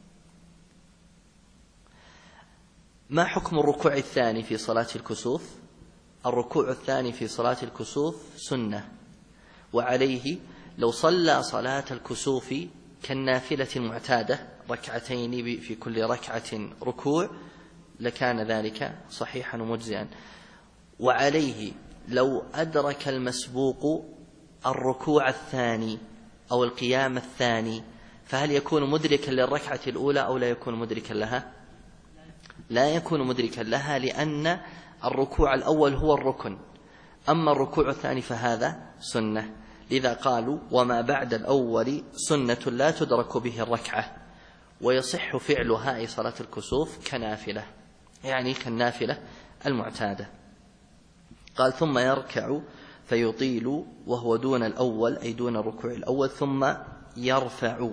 ما حكم الركوع الثاني في صلاة الكسوف؟ الركوع الثاني في صلاة الكسوف سنة، وعليه لو صلى صلاة الكسوف كالنافلة المعتادة ركعتين في كل ركعة ركوع لكان ذلك صحيحا ومجزئا. وعليه لو أدرك المسبوق الركوع الثاني أو القيام الثاني، فهل يكون مدركا للركعة الأولى أو لا يكون مدركا لها؟ لا يكون مدركا لها، لأن الركوع الأول هو الركن، أما الركوع الثاني فهذا سنة. لذا قالوا وما بعد الأول سنة لا تدرك به الركعة، ويصح فعلها أي صلاة الكسوف كنافلة، يعني كالنافلة المعتادة. قال ثم يركع فيطيل وهو دون الأول، أي دون الركوع الأول، ثم يرفع.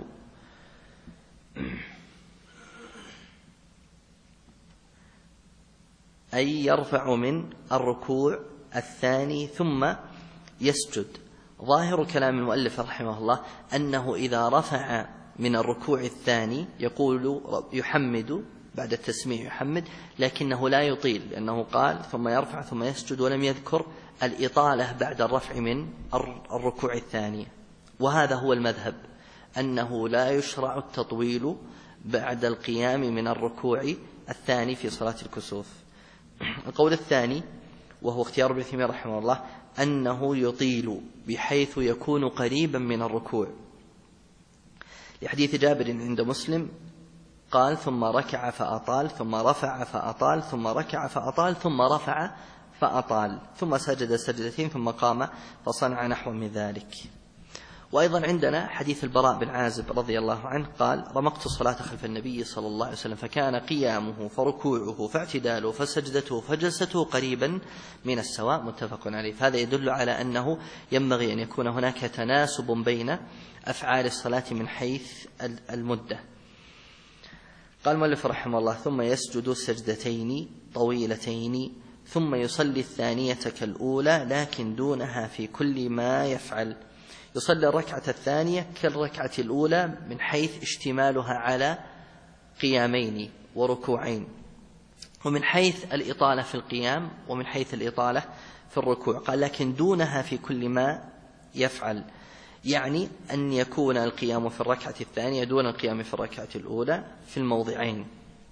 أي يرفع من الركوع الثاني ثم يسجد. ظاهر كلام المؤلف رحمه الله أنه إذا رفع من الركوع الثاني يقول يحمد بعد التسميع يحمد، لكنه لا يطيل، لأنه قال ثم يرفع ثم يسجد، ولم يذكر الإطالة بعد الرفع من الركوع الثاني. وهذا هو المذهب، أنه لا يشرع التطويل بعد القيام من الركوع الثاني في صلاة الكسوف. القول الثاني وهو اختيار ابن تيمية رحمه الله أنه يطيل بحيث يكون قريبا من الركوع، لحديث جابر عند مسلم قال ثم ركع فأطال ثم رفع فأطال ثم ركع فأطال ثم رفع فأطال ثم سجد سجدتين ثم قام فصنع نحو من ذلك. وأيضا عندنا حديث البراء بن عازب رضي الله عنه قال رمقت الصلاة خلف النبي صلى الله عليه وسلم فكان قيامه فركوعه فاعتداله فسجدته فجلسته قريبا من السواء، متفق عليه. فهذا يدل على أنه ينبغي أن يكون هناك تناسب بين أفعال الصلاة من حيث المدة. قال المؤلف رحمه الله ثم يسجد سجدتين طويلتين ثم يصلي الثانية كالأولى لكن دونها في كل ما يفعل. يصلي الركعة الثانية كالركعة الأولى من حيث اشتمالها على قيامين وركوعين، ومن حيث الإطالة في القيام ومن حيث الإطالة في الركوع. قال لكن دونها في كل ما يفعل، يعني أن يكون القيام في الركعة الثانية دون القيام في الركعة الأولى في الموضعين.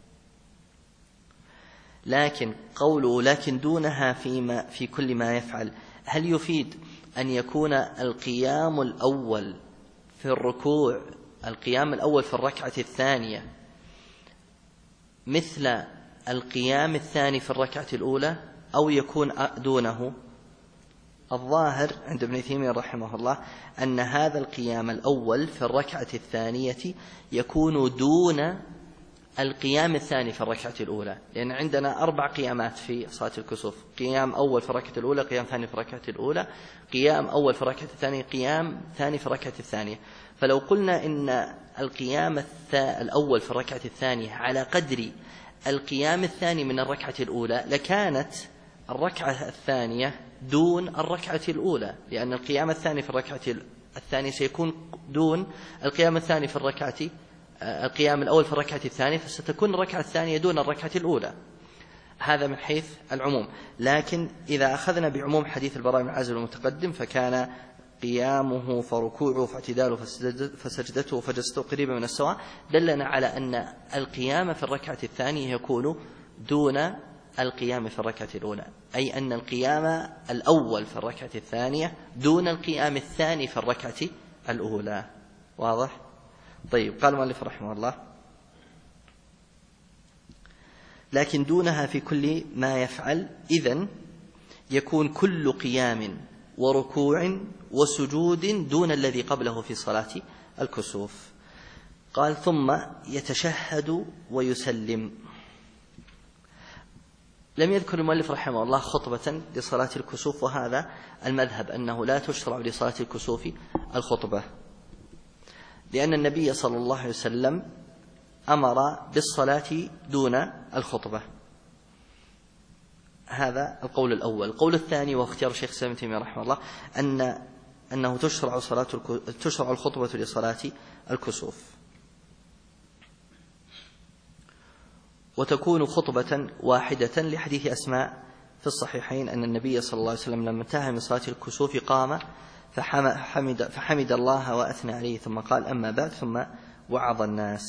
لكن قوله لكن دونها في كل ما يفعل، هل يفيد أن يكون القيام الأول في الركوع القيام الأول في الركعة الثانية مثل القيام الثاني في الركعة الأولى، أو يكون دونه؟ الظاهر عند ابن تيمية رحمه الله أن هذا القيام الأول في الركعة الثانية يكون دون القيام الثاني في الركعة الأولى، لأن عندنا 4 قيامات في صلاة الكسوف: قيام أول في الركعة الأولى، قيام ثاني في الركعة الأولى، قيام أول في الركعة الثانية، قيام ثاني في الركعة الثانية. فلو قلنا إن القيام الأول في الركعة الثانية على قدر القيام الثاني من الركعة الأولى لكانت الركعة الثانية دون الركعة الأولى، لأن القيام الثاني في الركعة الثانية سيكون دون القيام الثاني في القيام الأول في الركعة الثانية، فستكون الركعة الثانية دون الركعة الأولى. هذا من حيث العموم. لكن إذا أخذنا بعموم حديث البراء بن عازب المتقدم فكان قيامه فركوعه فاعتداله فسجدته فجلسته قريبا من السواء، دلنا على أن القيام في الركعة الثانية يكون دون القيام في الركعة الأولى، أي أن القيام الأول في الركعة الثانية دون القيام الثاني في الركعة الأولى. واضح؟ طيب. قال المؤلف رحمه الله لكن دونها في كل ما يفعل، إذن يكون كل قيام وركوع وسجود دون الذي قبله في صلاة الكسوف. قال ثم يتشهد ويسلم. لم يذكر المؤلف رحمه الله خطبة لصلاة الكسوف، وهذا المذهب أنه لا تشرع لصلاة الكسوف الخطبة، لأن النبي صلى الله عليه وسلم أمر بالصلاة دون الخطبة. هذا القول الأول. القول الثاني واختيار الشيخ الإسلام ابن تيمية رحمه الله أنه تشرع الخطبة لصلاة الكسوف، وتكون خطبة واحدة لحديث أسماء في الصحيحين أن النبي صلى الله عليه وسلم لما انتهى من صلاة الكسوف قام فحمد الله وأثنى عليه ثم قال أما بعد ثم وعظ الناس.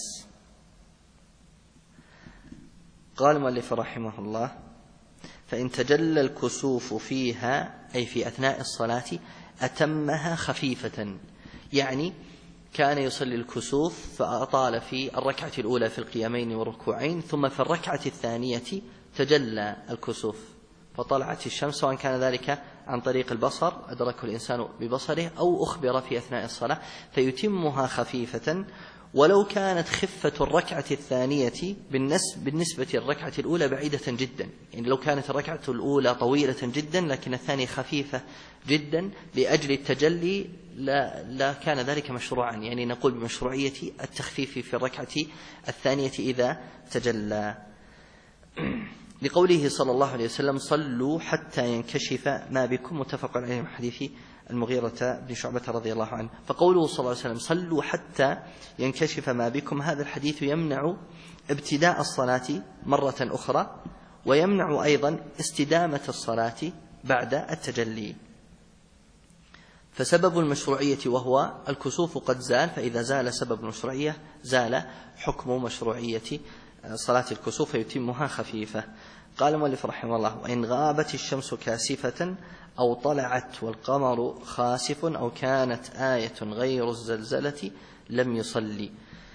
قال المؤلف رحمه الله فإن تجلى الكسوف فيها أي في أثناء الصلاة أتمها خفيفة، يعني كان يصلي الكسوف فأطال في الركعة الأولى في القيامين والركوعين، ثم في الركعة الثانية تجلى الكسوف فطلعت الشمس، سواء كان ذلك عن طريق البصر أدركه الإنسان ببصره أو أخبر في أثناء الصلاة، فيتمها خفيفة ولو كانت خفة الركعة الثانية بالنسبة للركعة الأولى بعيدة جدا. يعني لو كانت الركعة الأولى طويلة جدا لكن الثانية خفيفة جدا لأجل التجلي لا كان ذلك مشروعا، يعني نقول بمشروعية التخفيف في الركعة الثانية إذا تجلى. لقوله صلى الله عليه وسلم صلوا حتى ينكشف ما بكم، متفق عليه من حديث المغيرة بن شعبة رضي الله عنه. فقوله صلى الله عليه وسلم صلوا حتى ينكشف ما بكم، هذا الحديث يمنع ابتداء الصلاة مرة أخرى، ويمنع أيضا استدامة الصلاة بعد التجلي. فسبب المشروعية وهو الكسوف قد زال، فإذا زال سبب المشروعية زال حكم مشروعية صلاة الكسوف فيتمها خفيفة. قال المؤلف رحمه الله: وإن غابت الشمس كاسفة أو طلعت والقمر خاسف أو كانت آية غير الزلزلة لم يصلي.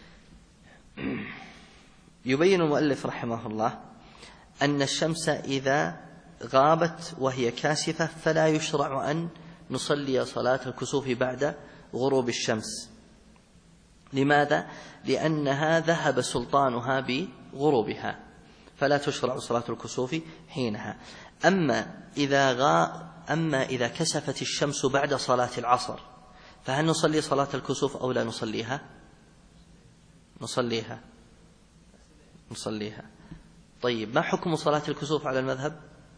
يبين المؤلف رحمه الله أن الشمس إذا غابت وهي كاسفة فلا يشرع أن نصلي صلاة الكسوف بعد غروب الشمس. لماذا؟ لأنها ذهب سلطانها بغروبها، فلا تشرع صلاة الكسوف حينها. أما إذا كسفت الشمس بعد صلاة العصر فهل نصلي صلاة الكسوف أو لا نصليها؟ نصليها. طيب، ما حكم صلاة الكسوف على المذهب؟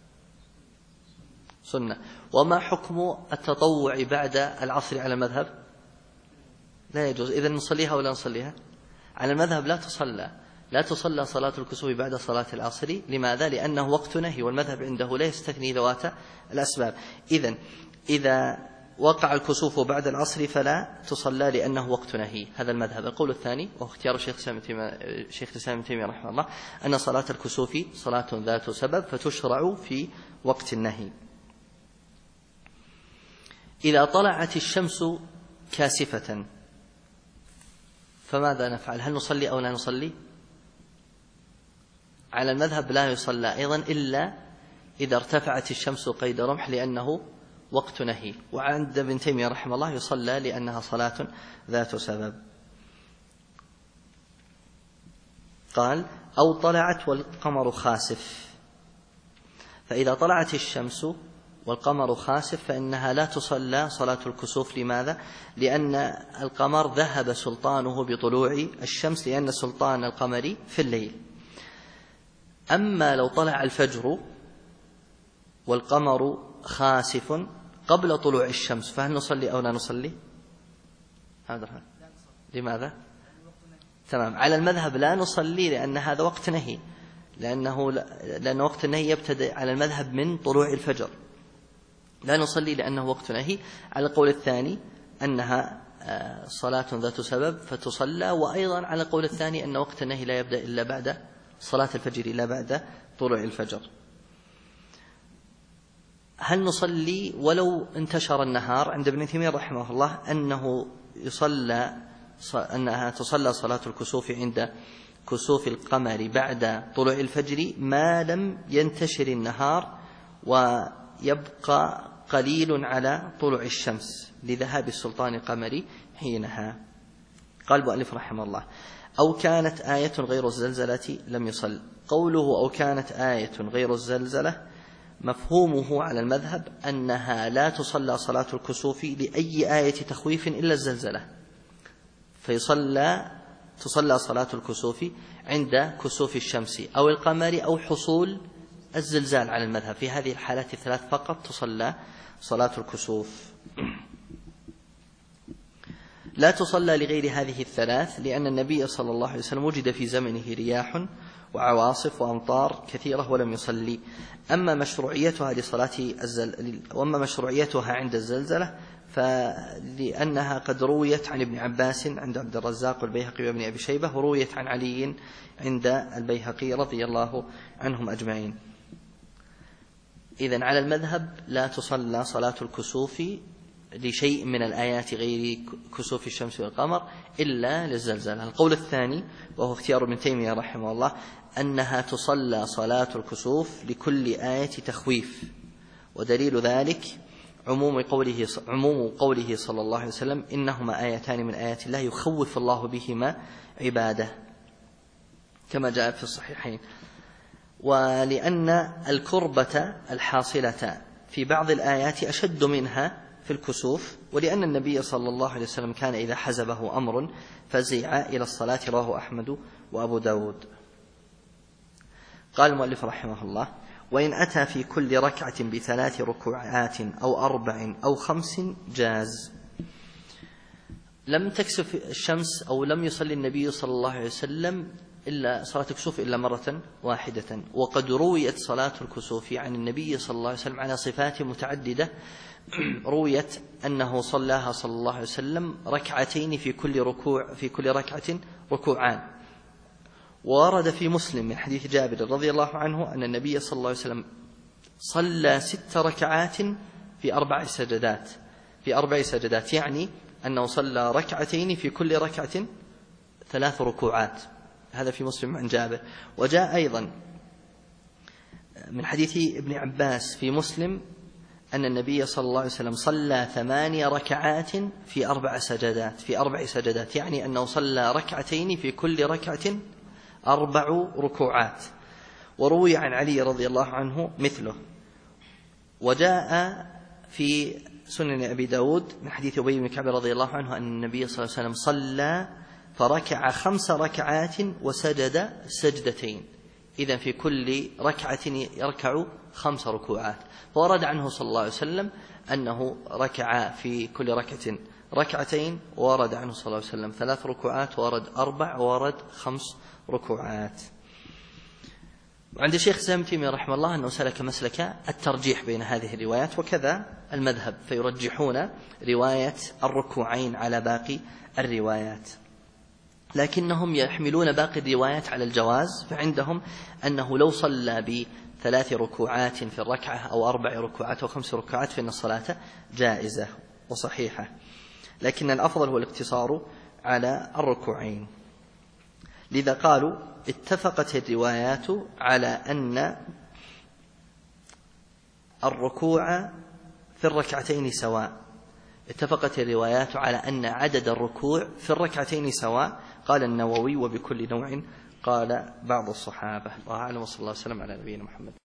سنة. وما حكم التطوع بعد العصر على المذهب؟ لا يجوز. إذن نصليها ولا نصليها؟ على المذهب لا تصلى صلاة الكسوف بعد صلاة العصر. لماذا؟ لأنه وقت نهي، والمذهب عنده لا يستثني ذوات الأسباب. إذا وقع الكسوف بعد العصر فلا تصلى لأنه وقت نهي، هذا المذهب. القول الثاني وهو اختيار شيخ الإسلام ابن تيمية رحمه الله أن صلاة الكسوف صلاة ذات سبب فتشرع في وقت النهي. إذا طلعت الشمس كاسفة فماذا نفعل؟ هل نصلي أو لا نصلي؟ على المذهب لا يصلى أيضا إلا إذا ارتفعت الشمس قيد رمح لأنه وقت نهي، وعند ابن تيمية رحمه الله يصلى لأنها صلاة ذات سبب. قال: أو طلعت والقمر خاسف. فإذا طلعت الشمس والقمر خاسف فإنها لا تصلى صلاة الكسوف. لماذا؟ لأن القمر ذهب سلطانه بطلوع الشمس، لأن سلطان القمر في الليل. أما لو طلع الفجر والقمر خاسف قبل طلوع الشمس فهل نصلي أو لا نصلي؟ لماذا؟ تمام. على المذهب لا نصلي لأن هذا وقت نهي، لأن وقت النهي يبتدئ على المذهب من طلوع الفجر. لا نصلي لأنه وقت نهي. على القول الثاني أنها صلاة ذات سبب فتصلى، وأيضا على القول الثاني أن وقت النهي لا يبدأ إلا بعد صلاة الفجر، إلا بعد طلوع الفجر. هل نصلي ولو انتشر النهار؟ عند ابن تيمية رحمه الله أنها تصلى صلاة الكسوف عند كسوف القمر بعد طلوع الفجر ما لم ينتشر النهار ويبقى قليل على طلوع الشمس لذهاب السلطان القمري حينها. قال المؤلف رحمه الله: أو كانت آية غير الزلزلة لم يصل. قوله أو كانت آية غير الزلزلة مفهومه على المذهب أنها لا تصلى صلاة الكسوف لأي آية تخويف إلا الزلزلة، تصلى صلاة الكسوف عند كسوف الشمس أو القمر أو حصول الزلزال على المذهب. في هذه الحالات الثلاث فقط تصلى صلاة الكسوف. لا تصلى لغير هذه الثلاث، لأن النبي صلى الله عليه وسلم وجد في زمنه رياح وعواصف وأمطار كثيرة ولم يصلي. أما مشروعيتها عند الزلزلة فلأنها قد رويت عن ابن عباس عند عبد الرزاق والبيهقي وابن أبي شيبة، ورويت عن علي عند البيهقي رضي الله عنهم أجمعين. إذن على المذهب لا تصلى صلاة الكسوف لشيء من الآيات غير كسوف الشمس والقمر إلا للزلزال. القول الثاني وهو اختيار ابن تيمية رحمه الله أنها تصلى صلاة الكسوف لكل آية تخويف، ودليل ذلك عموم قوله صلى الله عليه وسلم: إنهما آيتان من آيات الله يخوف الله بهما عباده، كما جاء في الصحيحين. ولأن الكربة الحاصلة في بعض الآيات أشد منها في الكسوف، ولأن النبي صلى الله عليه وسلم كان إذا حزبه أمر فزع إلى الصلاة، رواه أحمد وأبو داود. قال المؤلف رحمه الله: وإن أتى في كل ركعة ب3 ركوعات أو 4 أو 5 جاز. لم تكسف الشمس أو لم يصلي النبي صلى الله عليه وسلم إلا صلاة الكسوف إلا مرة واحدة، وقد رويت صلاة الكسوف عن النبي صلى الله عليه وسلم على صفات متعددة. رويت أنه صلاها صلى الله عليه وسلم ركعتين في كل ركعة ركوعان. وورد في مسلم من حديث جابر رضي الله عنه أن النبي صلى الله عليه وسلم صلى 6 ركعات في 4 سجدات، يعني أنه صلى ركعتين في كل ركعة 3 ركوعات. هذا في مسلم عن جابر. وجاء أيضا من حديث ابن عباس في مسلم أن النبي صلى الله عليه وسلم صلى 8 ركعات في 4 سجدات، يعني أنه صلى ركعتين في كل ركعة 4 ركوعات. وروي عن علي رضي الله عنه مثله. وجاء في سنن أبي داود من حديث أبي بن كعب رضي الله عنه أن النبي صلى الله عليه وسلم صلى فركع 5 ركعات وسجد سجدتين، إذن في كل ركعة يركع 5 ركوعات. فورد عنه صلى الله عليه وسلم أنه ركع في كل ركعة ركعتين، وورد عنه صلى الله عليه وسلم 3 ركوعات، وورد 4، وورد 5 ركوعات. وعند الشيخ الإسلام ابن تيمية رحمه الله أنه سلك مسلك الترجيح بين هذه الروايات، وكذا المذهب، فيرجحون رواية الركوعين على باقي الروايات، لكنهم يحملون باقي الروايات على الجواز. فعندهم أنه لو صلى ب3 ركوعات في الركعة أو 4 ركوعات أو 5 ركوعات فإن الصلاة جائزة وصحيحة، لكن الأفضل هو الاقتصار على الركوعين. لذا قالوا اتفقت الروايات على أن الركوع في الركعتين سواء، اتفقت الروايات على أن عدد الركوع في الركعتين سواء. قال النووي: وبكل نوع قال بعض الصحابة. الله أعلم، وصلى الله وسلم على نبينا محمد.